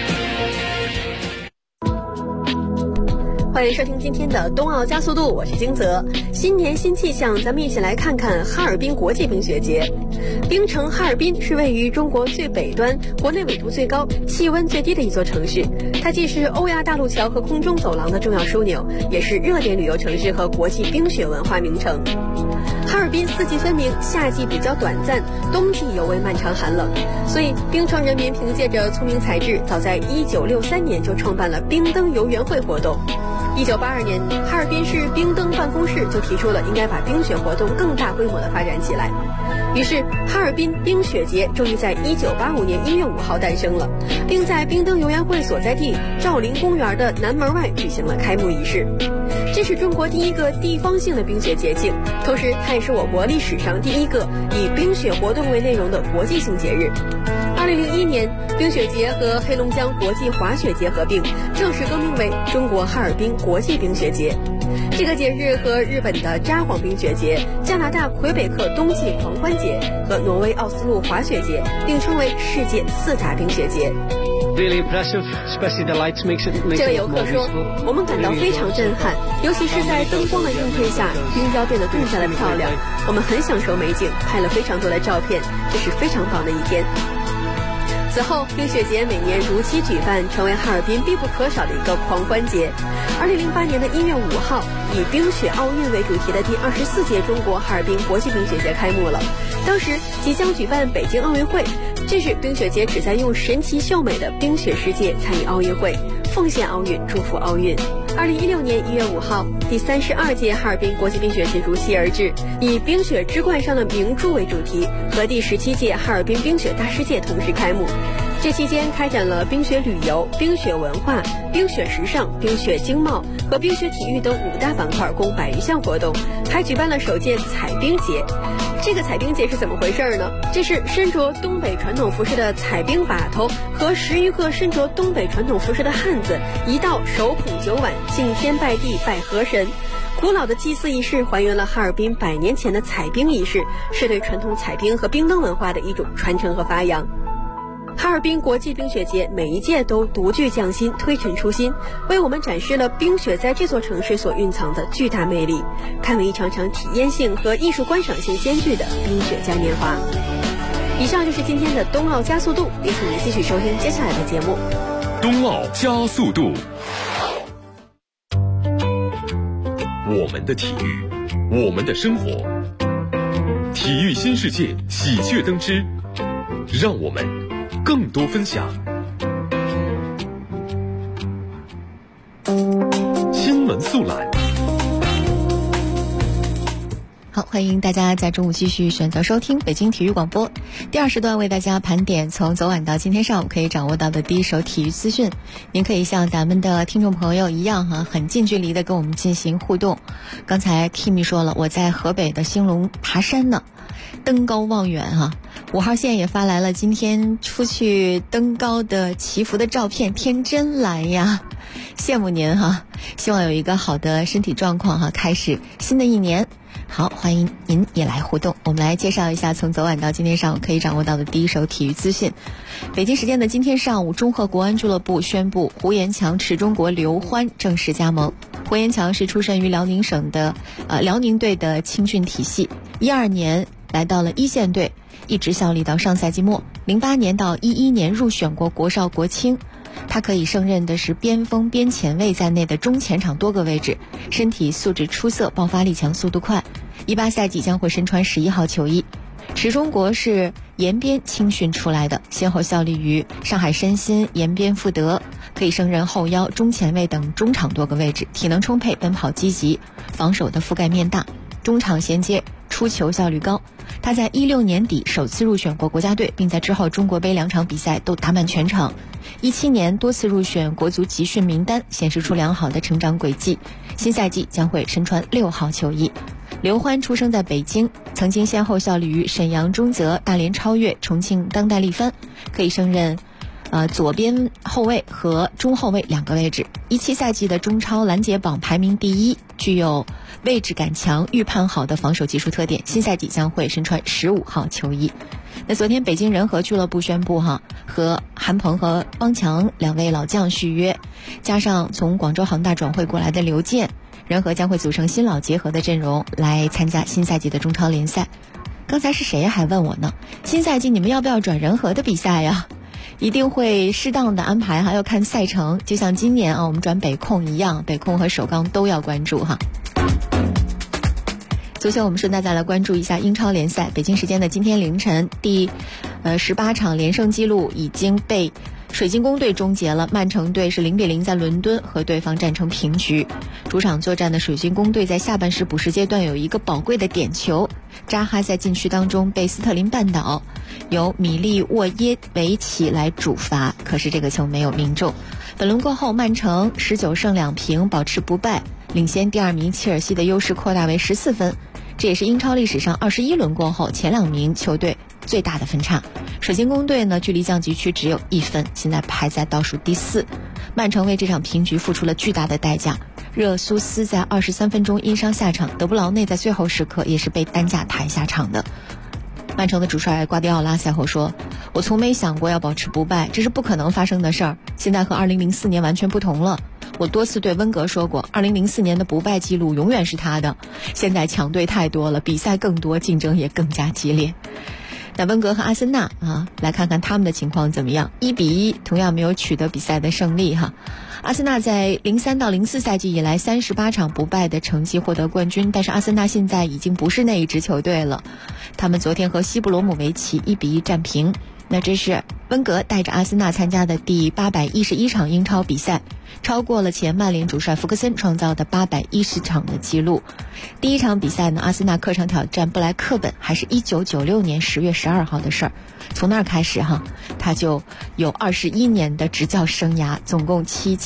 欢迎收听今天的冬奥加速度，我是金泽。新年新气象，咱们一起来看看哈尔滨国际冰雪节。冰城哈尔滨是位于中国最北端、国内纬度最高、气温最低的一座城市，它既是欧亚大陆桥和空中走廊的重要枢纽，也是热点旅游城市和国际冰雪文化名城。哈尔滨四季分明，夏季比较短暂，冬季尤为漫长寒冷，所以冰城人民凭借着聪明才智，早在1963年就创办了冰灯游园会活动。 1982年，哈尔滨市冰灯办公室就提出了应该把冰雪活动更大规模的发展起来。于是，哈尔滨冰雪节终于在1985年1月5号诞生了，并在冰灯游园会所在地兆麟公园的南门外举行了开幕仪式。这是中国第一个地方性的冰雪节庆，同时它也是我国历史上第一个以冰雪活动为内容的国际性节日。2001年，冰雪节和黑龙江国际滑雪节合并，正式更名为中国哈尔滨国际冰雪节。这个节日和日本的札幌冰雪节、加拿大魁北克冬季狂欢节和挪威奥斯陆滑雪节并称为世界4大冰雪节。这位游客说，我们感到非常震撼，尤其是在灯光的映衬下，冰雕变得更加的漂亮。我们很享受美景，拍了非常多的照片，这是非常棒的一天。此后，冰雪节每年如期举办，成为哈尔滨必不可少的一个狂欢节。2008年的1月5号，以冰雪奥运为主题的第24届中国哈尔滨国际冰雪节开幕了。当时即将举办北京奥运会，这是冰雪节旨在用神奇秀美的冰雪世界参与奥运会，奉献奥运，祝福奥运。2016年1月5号，第32届哈尔滨国际冰雪节如期而至，以冰雪之冠上的明珠为主题，和第17届哈尔滨冰雪大世界同时开幕。这期间开展了冰雪旅游、冰雪文化、冰雪时尚、冰雪经贸和冰雪体育等5大板块，共100余项活动，还举办了首届彩冰节。这个彩冰节是怎么回事呢？这是身着东北传统服饰的彩冰把头和10余个身着东北传统服饰的汉子一道手捧酒碗，敬天拜地拜河神。古老的祭祀仪式还原了哈尔滨100年前的彩冰仪式，是对传统彩冰和冰灯文化的一种传承和发扬。哈尔滨国际冰雪节每一届都独具匠心，推陈出新，为我们展示了冰雪在这座城市所蕴藏的巨大魅力，堪为一场场体验性和艺术观赏性兼具的冰雪嘉年华。以上就是今天的冬奥加速度，也请您继续收听接下来的节目。 冬奥加速度，我们的体育，我们的生活，体育新世界喜鹊登枝，让我们更多分享。新闻速览。 好，欢迎大家在中午继续选择收听北京体育广播。第2时段为大家盘点从昨晚到今天上午可以掌握到的第一手体育资讯。您可以像咱们的听众朋友一样很近距离的跟我们进行互动。刚才 Kimi 说了，我在河北的兴隆爬山呢，登高望远5号线也发来了今天出去登高的祈福的照片，天真蓝呀，羡慕您希望有一个好的身体状况开始新的一年。好，欢迎您也来互动。我们来介绍一下从昨晚到今天上午可以掌握到的第一手体育资讯。北京时间的今天上午，中赫国安俱乐部宣布胡延强持中国刘欢正式加盟。胡延强是出身于辽宁省的辽宁队的青训体系，12年来到了一线队，一直效力到上赛季末，08年到11年入选过国少国青。他可以胜任的是边锋、边前卫在内的中前场多个位置，身体素质出色，爆发力强，速度快。18赛季将会身穿11号球衣。池忠国是延边青训出来的，先后效力于上海申鑫、延边富德，可以胜任后腰、中前卫等中场多个位置，体能充沛，奔跑积极，防守的覆盖面大，中场衔接，出球效率高。他在16年底首次入选过国家队，并在之后中国杯2场比赛都打满全场。17年多次入选国足集训名单，显示出良好的成长轨迹。新赛季将会身穿6号球衣。刘欢出生在北京，曾经先后效力于沈阳中泽、大连超越、重庆当代力帆，可以胜任左边后卫和中后卫2个位置。17赛季的中超拦截榜排名第1，具有位置感强、预判好的防守技术特点。新赛季将会身穿15号球衣。那昨天北京人和俱乐部宣布和韩鹏和邦强2位老将续约，加上从广州恒大转会过来的刘健，人和将会组成新老结合的阵容来参加新赛季的中超联赛。刚才是谁还问我呢，新赛季你们要不要转人和的比赛呀？一定会适当的安排要看赛程，就像今年我们转北控一样，北控和首钢都要关注足球我们顺带再来关注一下英超联赛。北京时间的今天凌晨，第18场连胜纪录已经被水晶宫队终结了，曼城队是0-0在伦敦和对方战成平局。主场作战的水晶宫队在下半时补时阶段有一个宝贵的点球，扎哈在禁区当中被斯特林绊倒，由米利沃耶维奇来主罚，可是这个球没有命中。本轮过后，曼城19胜2平保持不败，领先第2名切尔西的优势扩大为14分，这也是英超历史上21轮过后前2名球队最大的分差。水晶宫队呢，距离降级区只有1分，现在排在倒数第4。曼城为这场平局付出了巨大的代价，热苏斯在23分钟因伤下场，德布劳内在最后时刻也是被担架抬下场的。曼城的主帅瓜迪奥拉赛后说，我从没想过要保持不败，这是不可能发生的事儿，现在和2004年完全不同了。我多次对温格说过，2004年的不败记录永远是他的，现在强队太多了，比赛更多，竞争也更加激烈。那温格和阿森纳来看看他们的情况怎么样。1-1同样没有取得比赛的胜利哈。阿森纳在03到04赛季以来38场不败的成绩获得冠军，但是阿森纳现在已经不是那一支球队了，他们昨天和西布罗姆维奇1-1战平。那这是温格带着阿森纳参加的第811场英超比赛，超过了前曼联主帅福克森创造的810场的记录。第一场比赛呢，阿森纳客场挑战布莱克本，还是1996年10月12号的事儿。从那儿开始他就有21年的执教生涯，总共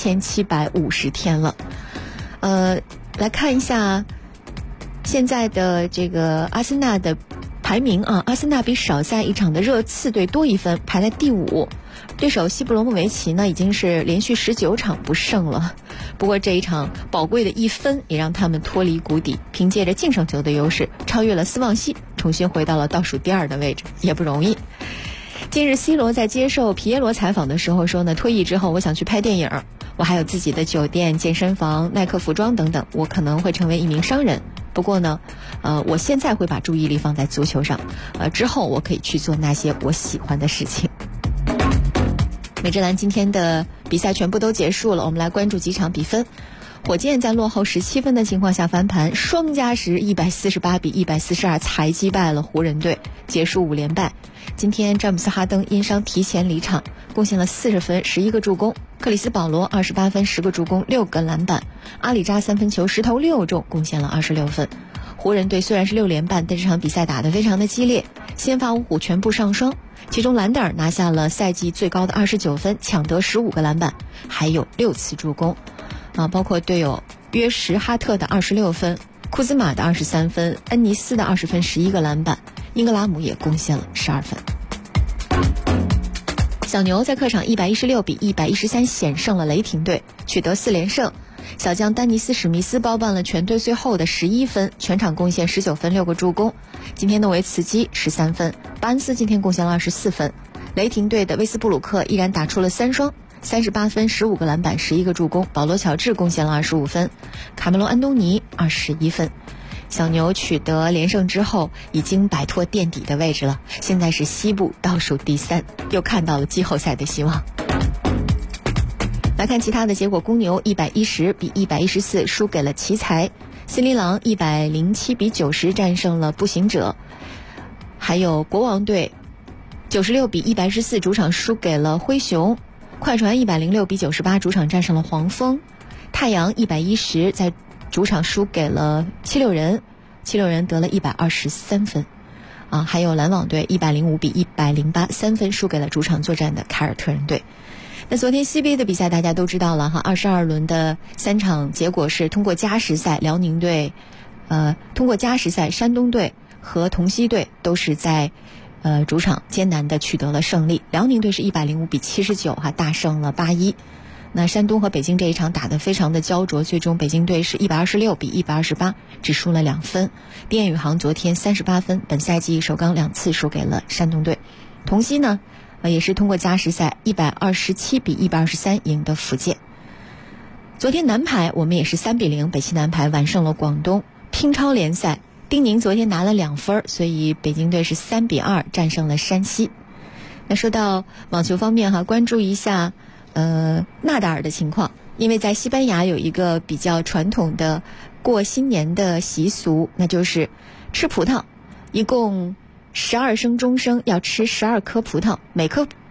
7750天了。来看一下现在的这个阿森纳的排名阿森纳比少赛一场的热刺队多1分，排在第5。对手西布罗莫维奇呢，已经是连续19场不胜了。不过这一场宝贵的1分也让他们脱离谷底，凭借着净胜球的优势超越了斯旺西，重新回到了倒数第2的位置，也不容易。近日 C 罗在接受皮耶罗采访的时候说呢，退役之后我想去拍电影，我还有自己的酒店、健身房、耐克服装等等，我可能会成为一名商人。不过呢我现在会把注意力放在足球上，之后我可以去做那些我喜欢的事情。美职篮今天的比赛全部都结束了，我们来关注几场比分。火箭在落后17分的情况下翻盘，双加时148比142才击败了湖人队，结束5连败。今天詹姆斯哈登因伤提前离场，贡献了40分11个助攻，克里斯保罗28分10个助攻6个篮板，阿里扎3分球10投6中，贡献了26分。湖人队虽然是6连败，但这场比赛打得非常的激烈，先发五虎全部上双，其中兰德尔拿下了赛季最高的29分，抢得15个篮板，还有6次助攻包括队友约什哈特的26分，库兹马的23分，恩尼斯的20分11个篮板，英格拉姆也贡献了12分。小牛在客场116比113险胜了雷霆队，取得4连胜。小将丹尼斯史密斯包办了全队最后的11分，全场贡献19分6个助攻。今天诺维茨基13分，巴恩斯今天贡献了24分。雷霆队的威斯布鲁克依然打出了3双，38分15个篮板11个助攻，保罗乔治贡献了25分，卡梅隆安东尼21分。小牛取得连胜之后已经摆脱垫底的位置了，现在是西部倒数第3，又看到了季后赛的希望。来看其他的结果，公牛110比114输给了奇才，森林狼107比90战胜了步行者，还有国王队96比114主场输给了灰熊，快船106比98主场战胜了黄蜂，太阳110在主场输给了76人，76人得了123分还有篮网队105比108 3分输给了主场作战的凯尔特人队。那昨天 CBA 的比赛大家都知道了22轮的3场结果是通过加时赛，辽宁队通过加时赛，山东队和同曦队都是在主场艰难的取得了胜利。辽宁队是105比79大胜了81。那山东和北京这一场打得非常的焦灼，最终北京队是126比128只输了2分。滇宇航昨天38分，本赛季首钢2次输给了山东队。同曦呢也是通过加时赛127比123赢得福建。昨天男排我们也是3比0，北汽男排完胜了广东。乒超联赛，丁宁昨天拿了2分，所以北京队是3比2战胜了山西。那说到网球方面关注一下纳达尔的情况，因为在西班牙有一个比较传统的过新年的习俗，那就是吃葡萄，一共12声钟声要吃12颗葡萄，每颗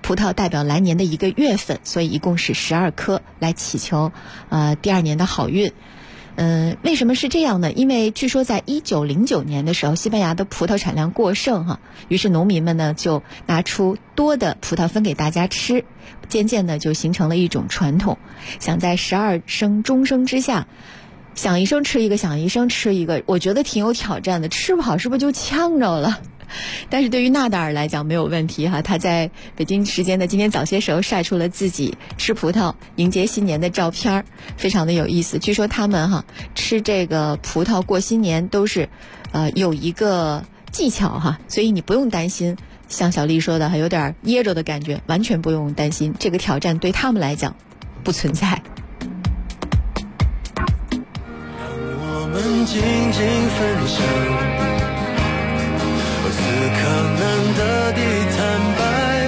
葡萄代表来年的一个月份，所以一共是12颗，来祈求第二年的好运。为什么是这样呢？因为据说在1909年的时候，西班牙的葡萄产量过剩于是农民们呢就拿出多的葡萄分给大家吃，渐渐的就形成了一种传统，想在12声钟声之下，响一声吃一个，响一声吃一个，我觉得挺有挑战的，吃不好是不是就呛着了？但是对于纳达尔来讲没有问题他在北京时间的今天早些时候晒出了自己吃葡萄迎接新年的照片，非常的有意思。据说他们吃这个葡萄过新年都是有一个技巧所以你不用担心像小丽说的有点噎着的感觉，完全不用担心，这个挑战对他们来讲不存在。 我们静静分享此刻难得的坦白，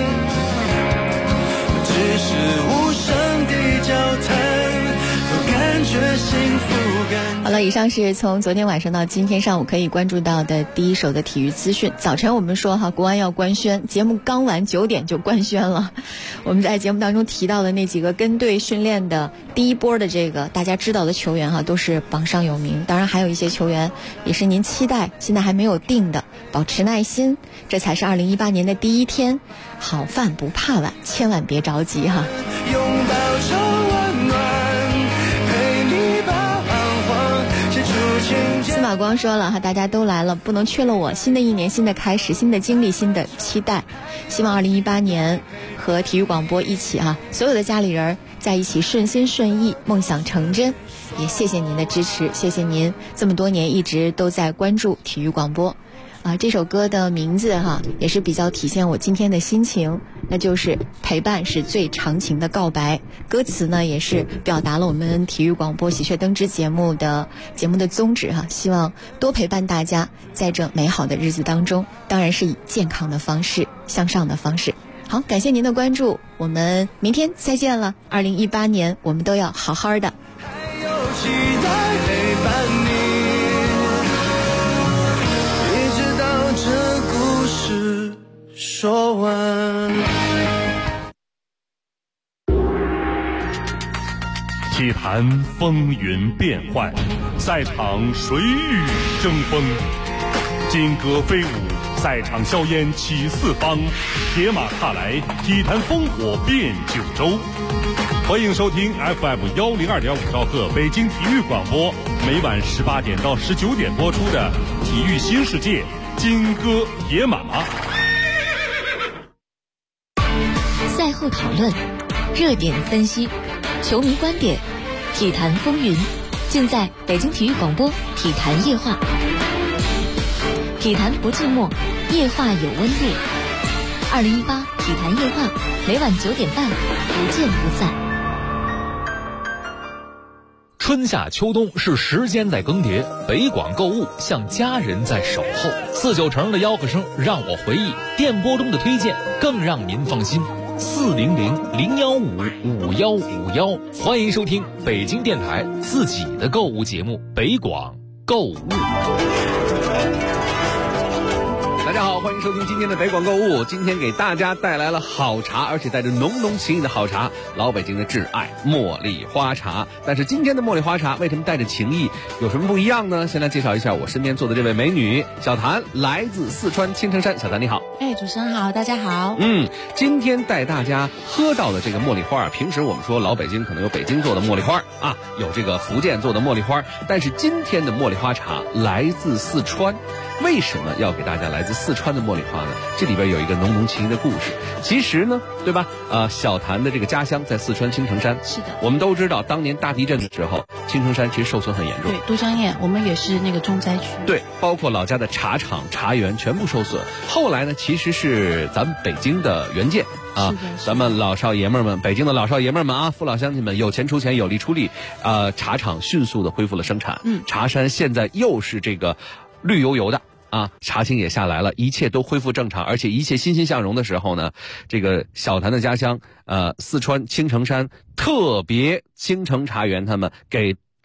只是无声的交谈，都感觉幸福感。 好了，以上是从昨天晚上到今天上午可以关注到的第一手的体育资讯。早晨我们说国安要官宣，节目刚完9点就官宣了。我们在节目当中提到的那几个跟队训练的第一波的这个大家知道的球员都是榜上有名，当然还有一些球员也是您期待现在还没有定的，保持耐心，这才是2018年的第一天，好饭不怕晚，千万别着急拥抱着温暖，陪你把彷徨写出情节。 司马光说了大家都来了，不能缺了我。新的一年，新的开始，新的经历，新的期待。希望2018年和体育广播一起所有的家里人在一起顺心顺意，梦想成真。也谢谢您的支持，谢谢您这么多年一直都在关注体育广播。这首歌的名字也是比较体现我今天的心情，那就是陪伴是最长情的告白。歌词呢也是表达了我们体育广播喜鹊登枝节目的宗旨希望多陪伴大家在这美好的日子当中，当然是以健康的方式，向上的方式。好，感谢您的关注，我们明天再见了。2018年我们都要好好的。 还有期待陪伴你，这故事说完。 体坛风云变幻，赛场谁与争锋？金戈飞舞，赛场硝烟起四方，铁马踏来，体坛烽火遍九州。欢迎收听 FM102.5兆赫北京体育广播，每晚18点到19点播出的《体育新世界》金戈铁马。 赛后讨论，热点分析，球迷观点，体坛风云，尽在北京体育广播体坛夜话。体坛不寂寞，夜话有温度。2018体坛夜话，每晚9点半，不见不散。 春夏秋冬是时间在更迭，北广购物像家人在守候。490的吆喝声让我回忆，电波中的推荐更让您放心。400-015-5151，欢迎收听北京电台自己的购物节目《北广购物》。 大家好，欢迎收听今天的北广购物。今天给大家带来了好茶，而且带着浓浓情意的好茶，老北京的挚爱茉莉花茶。但是今天的茉莉花茶为什么带着情意，有什么不一样呢？先来介绍一下我身边坐的这位美女小谭，来自四川青城山。小谭你好。 主持人好，大家好。 今天带大家喝到的这个茉莉花平时我们说老北京可能有北京做的茉莉花有这个福建做的茉莉花，但是今天的茉莉花茶来自四川。为什么要给大家来自四川的茉莉花呢？这里边有一个浓浓情谊的故事。其实呢，对吧？小谭的这个家乡在四川青城山。 是的。 我们都知道，当年大地震的时候，青城山其实受损很严重。 对，都江堰我们也是那个重灾区。 对，包括老家的茶厂、茶园全部受损。后来呢，其实是咱们北京的援建。咱们老少爷们们，北京的老少爷们们父老乡亲们，有钱出钱，有力出力，茶厂迅速的恢复了生产。茶山现在又是这个绿油油的。茶青也下来了，一切都恢复正常，而且一切欣欣向荣的时候呢，这个小谭的家乡四川青城山特别青城茶园他们给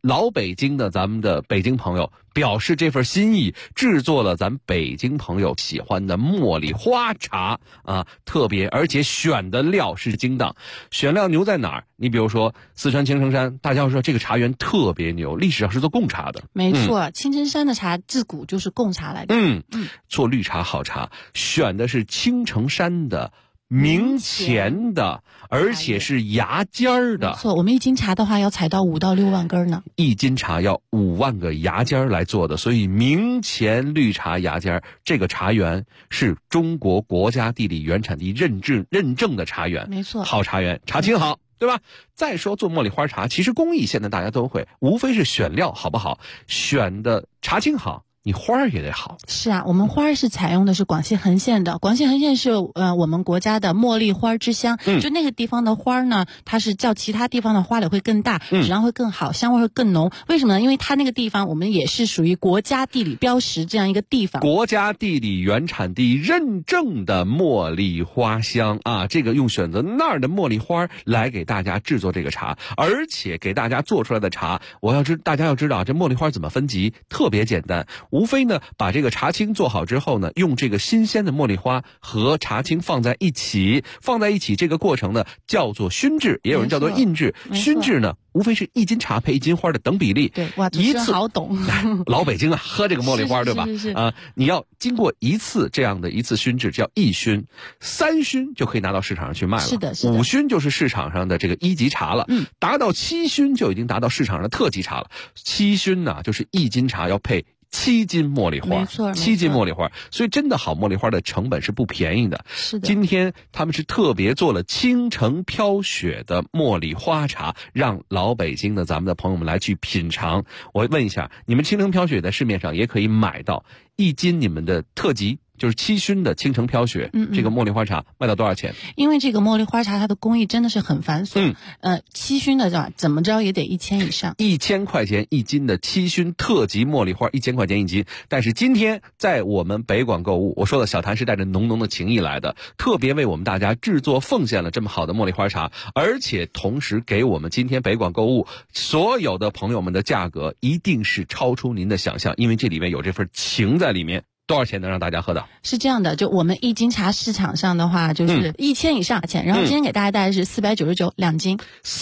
老北京的咱们的北京朋友表示这份心意，制作了咱北京朋友喜欢的茉莉花茶啊，特别而且选的料是精当。选料牛在哪儿？你比如说四川青城山，大家说这个茶园特别牛，历史上是做贡茶的。 没错，青城山的茶自古就是贡茶来的。 做绿茶好茶，选的是青城山的明前的，而且是芽尖儿的。 没错，我们一斤茶的话要采到5到6万根呢。 一斤茶要5万个芽尖儿来做的，所以明前绿茶芽尖儿这个茶园是中国国家地理原产地认证的茶园。 没错， 好茶园，茶青好。对吧？再说做茉莉花茶，其实工艺现在大家都会，无非是选料好不好，选的茶青好，你花儿也得好。 是啊，我们花儿是采用的是广西横县的，广西横县是我们国家的茉莉花之乡，就那个地方的花呢，它是较其他地方的花蕾会更大，质量会更好，香味会更浓。为什么呢？因为它那个地方我们也是属于国家地理标识这样一个地方， 国家地理原产地认证的茉莉花香啊，这个用选择那儿的茉莉花来给大家制作这个茶，而且给大家做出来的茶，大家要知道这茉莉花怎么分级，特别简单。无非呢，把这个茶青做好之后呢，用这个新鲜的茉莉花和茶青放在一起，这个过程呢叫做熏制，也有人叫做印制。熏制呢，无非是1斤茶配1斤花的等比例。 对，哇，一次好懂。 老北京啊，喝这个茉莉花对吧？ 是你要经过一次这样的一次熏制，叫1熏，3熏就可以拿到市场上去卖了。 是的 ，5熏就是市场上的这个1级茶了。达到7熏就已经达到市场上的特级茶了。7熏呢，就是1斤茶要配7斤茉莉花， 没错 ，7斤茉莉花，所以真的好茉莉花的成本是不便宜的。 是的， 今天他们是特别做了青城飘雪的茉莉花茶，让老北京的咱们的朋友们来去品尝。我问一下，你们青城飘雪在市面上也可以买到1斤你们的特级，就是7熏的青城飘雪，这个茉莉花茶卖到多少钱？ 因为这个茉莉花茶它的工艺真的是很繁琐，7熏的怎么着也得1000以上 ，1000块钱1斤的7熏特级茉莉花，1000块钱1斤。但是今天在我们北广购物，我说的小谭是带着浓浓的情谊来的，特别为我们大家制作奉献了这么好的茉莉花茶，而且同时给我们今天北广购物所有的朋友们的价格一定是超出您的想象，因为这里面有这份情在里面。多少钱能让大家喝到？ 是这样的，就我们1斤茶市场上的话就是1000以上钱，然后今天给大家带来是4992斤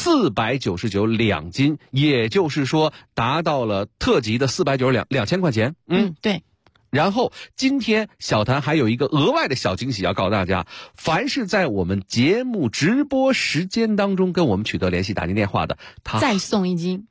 ，4992斤，也就是说达到了特级的2000块钱。 对。 然后今天小谭还有一个额外的小惊喜要告诉大家，凡是在我们节目直播时间当中跟我们取得联系打进电话的，他再送1斤，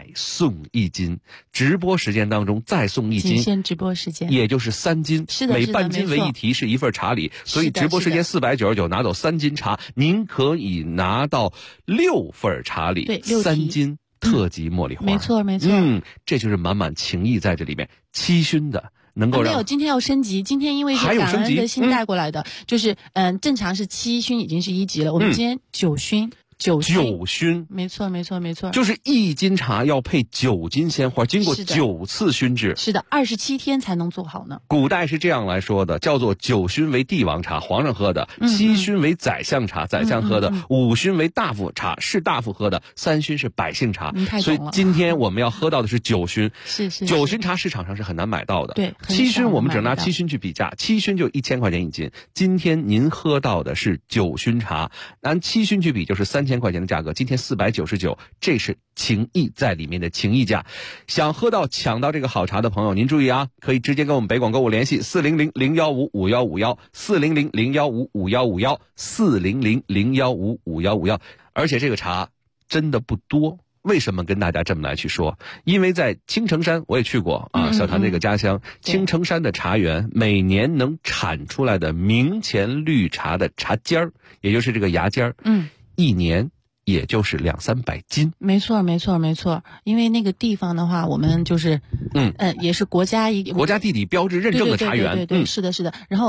直播时间当中再送1斤， 仅限直播时间， 也就是3斤， 是的， 每半斤为一提，是一份茶礼，所以直播时间499拿走3斤茶，您可以拿到6份茶礼， 对 ，3斤特级茉莉花， 没错， 这就是满满情谊在这里面。7熏的能够让没有，今天要升级，今天因为是感恩的心带过来的，就是正常是7熏已经是1级了，我们今天9熏。 9熏， 没错， 就是1斤茶要配9斤鲜花，经过9次熏制， 是的，27天才能做好呢。 古代是这样来说的，叫做9熏为帝王茶，皇上喝的；7熏为宰相茶，宰相喝的；5熏为大夫茶，士大夫喝的；3熏是百姓茶。所以今天我们要喝到的是9熏， 是 9熏茶市场上是很难买到的。 对 ，7熏我们只拿7熏去比价，7熏就1000块钱1斤。今天您喝到的是9熏茶，按7熏去比就是3000块钱的价格，今天499，这是情谊在里面的情谊价。想喝到抢到这个好茶的朋友，您注意啊，可以直接跟我们北广购物联系，400-015-5151，400-015-5151，400-015-5151。而且这个茶真的不多。为什么跟大家这么来去说？因为在青城山我也去过啊，小谭这个家乡，青城山的茶园每年能产出来的明前绿茶的茶尖儿，也就是这个芽尖儿，一年也就是200-300斤。 没错，因为那个地方的话，我们就是也是国家地理标志认证的茶园。 对，是的。然后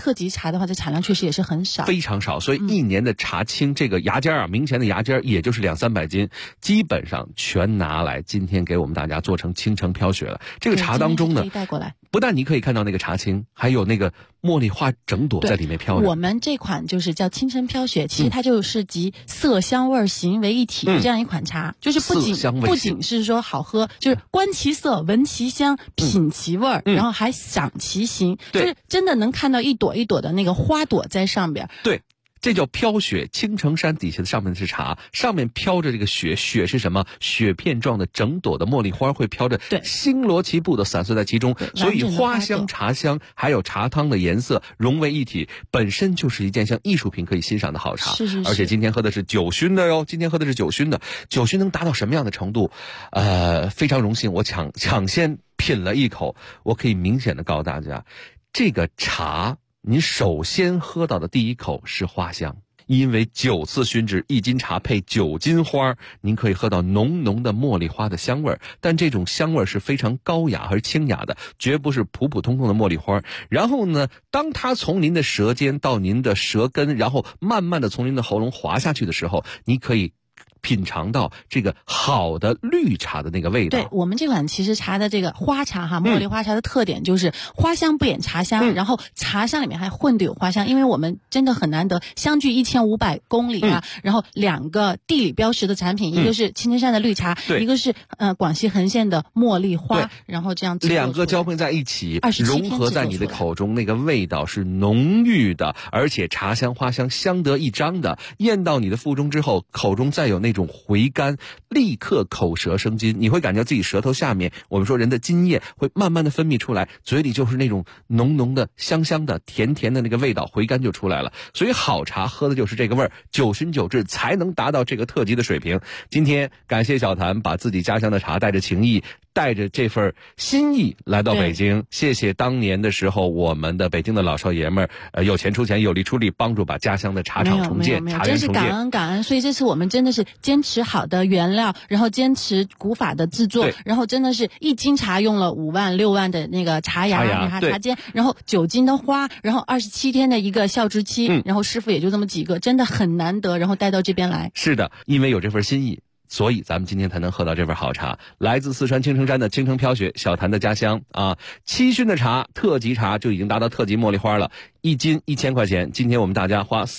特级茶的话，这产量确实也是很少， 非常少。所以一年的茶青这个芽尖啊，明前的芽尖也就是200-300斤，基本上全拿来今天给我们大家做成青城飘雪了。这个茶当中呢， 带过来， 不但你可以看到那个茶青，还有那个茉莉花整朵在里面飘着。 我们这款就是叫青城飘雪，其实它就是集色香味形为一体的这样一款茶，就是不仅是说好喝，就是观其色、闻其香、品其味，然后还赏其形，就是真的能看到一朵一朵的那个花朵在上边。 对。这叫飘雪，青城山底下的上面是茶，上面飘着这个雪，雪是什么？雪片状的整朵的茉莉花会飘着，星罗棋布的散碎在其中，所以花香、茶香还有茶汤的颜色融为一体，本身就是一件像艺术品可以欣赏的好茶。 是。 而且今天喝的是酒熏的哟，酒熏能达到什么样的程度？非常荣幸，我抢先品了一口，我可以明显的告诉大家，这个茶。您首先喝到的第一口是花香，因为9次熏制，1斤茶配9斤花，您可以喝到浓浓的茉莉花的香味，但这种香味是非常高雅而清雅的，绝不是普普通通的茉莉花。然后呢，当它从您的舌尖到您的舌根，然后慢慢的从您的喉咙滑下去的时候，你可以品尝到这个好的绿茶的那个味道。 对，我们这款其实茶的这个花茶哈，茉莉花茶的特点就是花香不掩茶香，然后茶香里面还混的有花香，因为我们真的很难得相距1500公里啊，然后2个地理标识的产品，一个是青城山的绿茶，一个是广西横县的茉莉花，然后这样 2个交配在一起，融合在你的口中，那个味道是浓郁的，而且茶香花香相得益彰的，咽到你的腹中之后，口中再有那种回甘，立刻口舌生津，你会感觉自己舌头下面，我们说人的津液会慢慢的分泌出来，嘴里就是那种浓浓的香香的甜甜的那个味道，回甘就出来了。所以好茶喝的就是这个味儿，9熏9制才能达到这个特级的水平。今天感谢小谭把自己家乡的茶带着情谊，带着这份心意来到北京，谢谢当年的时候我们的北京的老少爷们儿，有钱出钱，有力出力，帮助把家乡的茶厂重建，茶园重建， 真是感恩。所以这次我们真的是坚持好的原料，然后坚持古法的制作，然后真的是1斤茶用了5万6万的那个茶芽、茶尖，然后9斤的花，然后27天的一个效制期，然后师傅也就这么几个，真的很难得，然后带到这边来。 是的，因为有这份心意，所以咱们今天才能喝到这份好茶，来自四川青城山的青城飘雪，小谭的家乡啊，7熏的茶，特级茶就已经达到特级茉莉花了，1斤1000块钱。今天我们大家花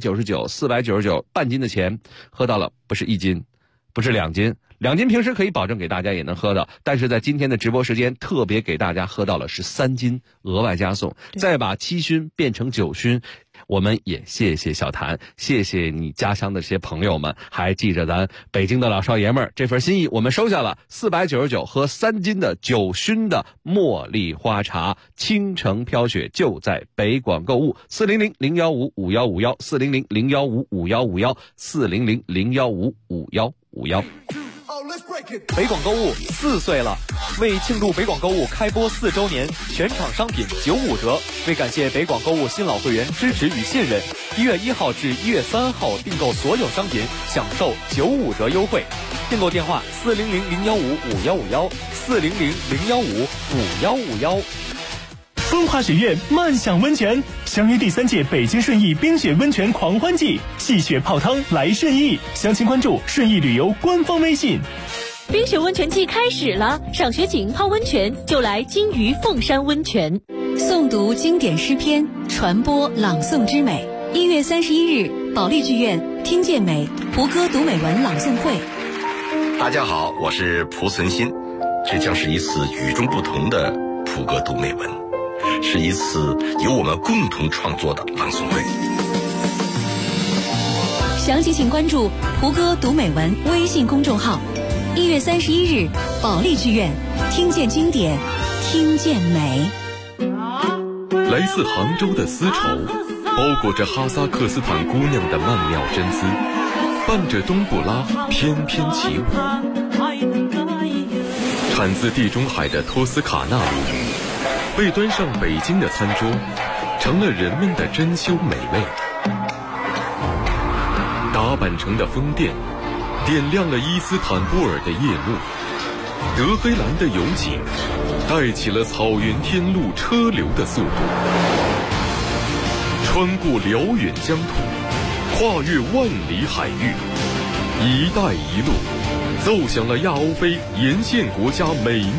499半斤的钱，喝到了不是1斤，不是2斤，2斤平时可以保证给大家也能喝到，但是在今天的直播时间特别给大家喝到了是3斤，额外加送，再把7熏变成9熏。我们也谢谢小谭，谢谢你家乡的这些朋友们，还记着咱北京的老少爷们儿这份心意，我们收下了499和3斤的9熏的茉莉花茶，青城飘雪就在北广购物，400-015-5151，400-015-5151，400-015-5151。 北广购物4岁了，为庆祝北广购物开播4周年，全场商品95折。为感谢北广购物新老会员支持与信任，1月1号至1月3号订购所有商品享受95折优惠。订购电话400-015-5151，400-015-5151。 风华雪苑漫享温泉，相约第3届北京顺义冰雪温泉狂欢季，戏雪泡汤来顺义，详情关注顺义旅游官方微信。 冰雪温泉季开始了，赏雪景泡温泉就来金鱼凤山温泉。 诵读经典诗篇，传播朗诵之美。1月31日，保利剧院听见美蒲歌读美文朗诵会。 大家好，我是蒲存昕，这将是一次与众不同的蒲歌读美文，是一次由我们共同创作的朗诵会。 详情请关注蒲歌读美文微信公众号。1月31日，保利剧院，听见经典，听见美。 来自杭州的丝绸，包裹着哈萨克斯坦姑娘的曼妙真姿，伴着冬不拉翩翩起舞。产自地中海的托斯卡纳舞，被端上北京的餐桌，成了人们的珍馐美味。打扮成的宫殿，点亮了伊斯坦布尔的夜幕。德黑兰的油井，带起了草原天路车流的速度。 穿过辽远疆土，跨越万里海域，一带一路走向了亚欧非沿线国家美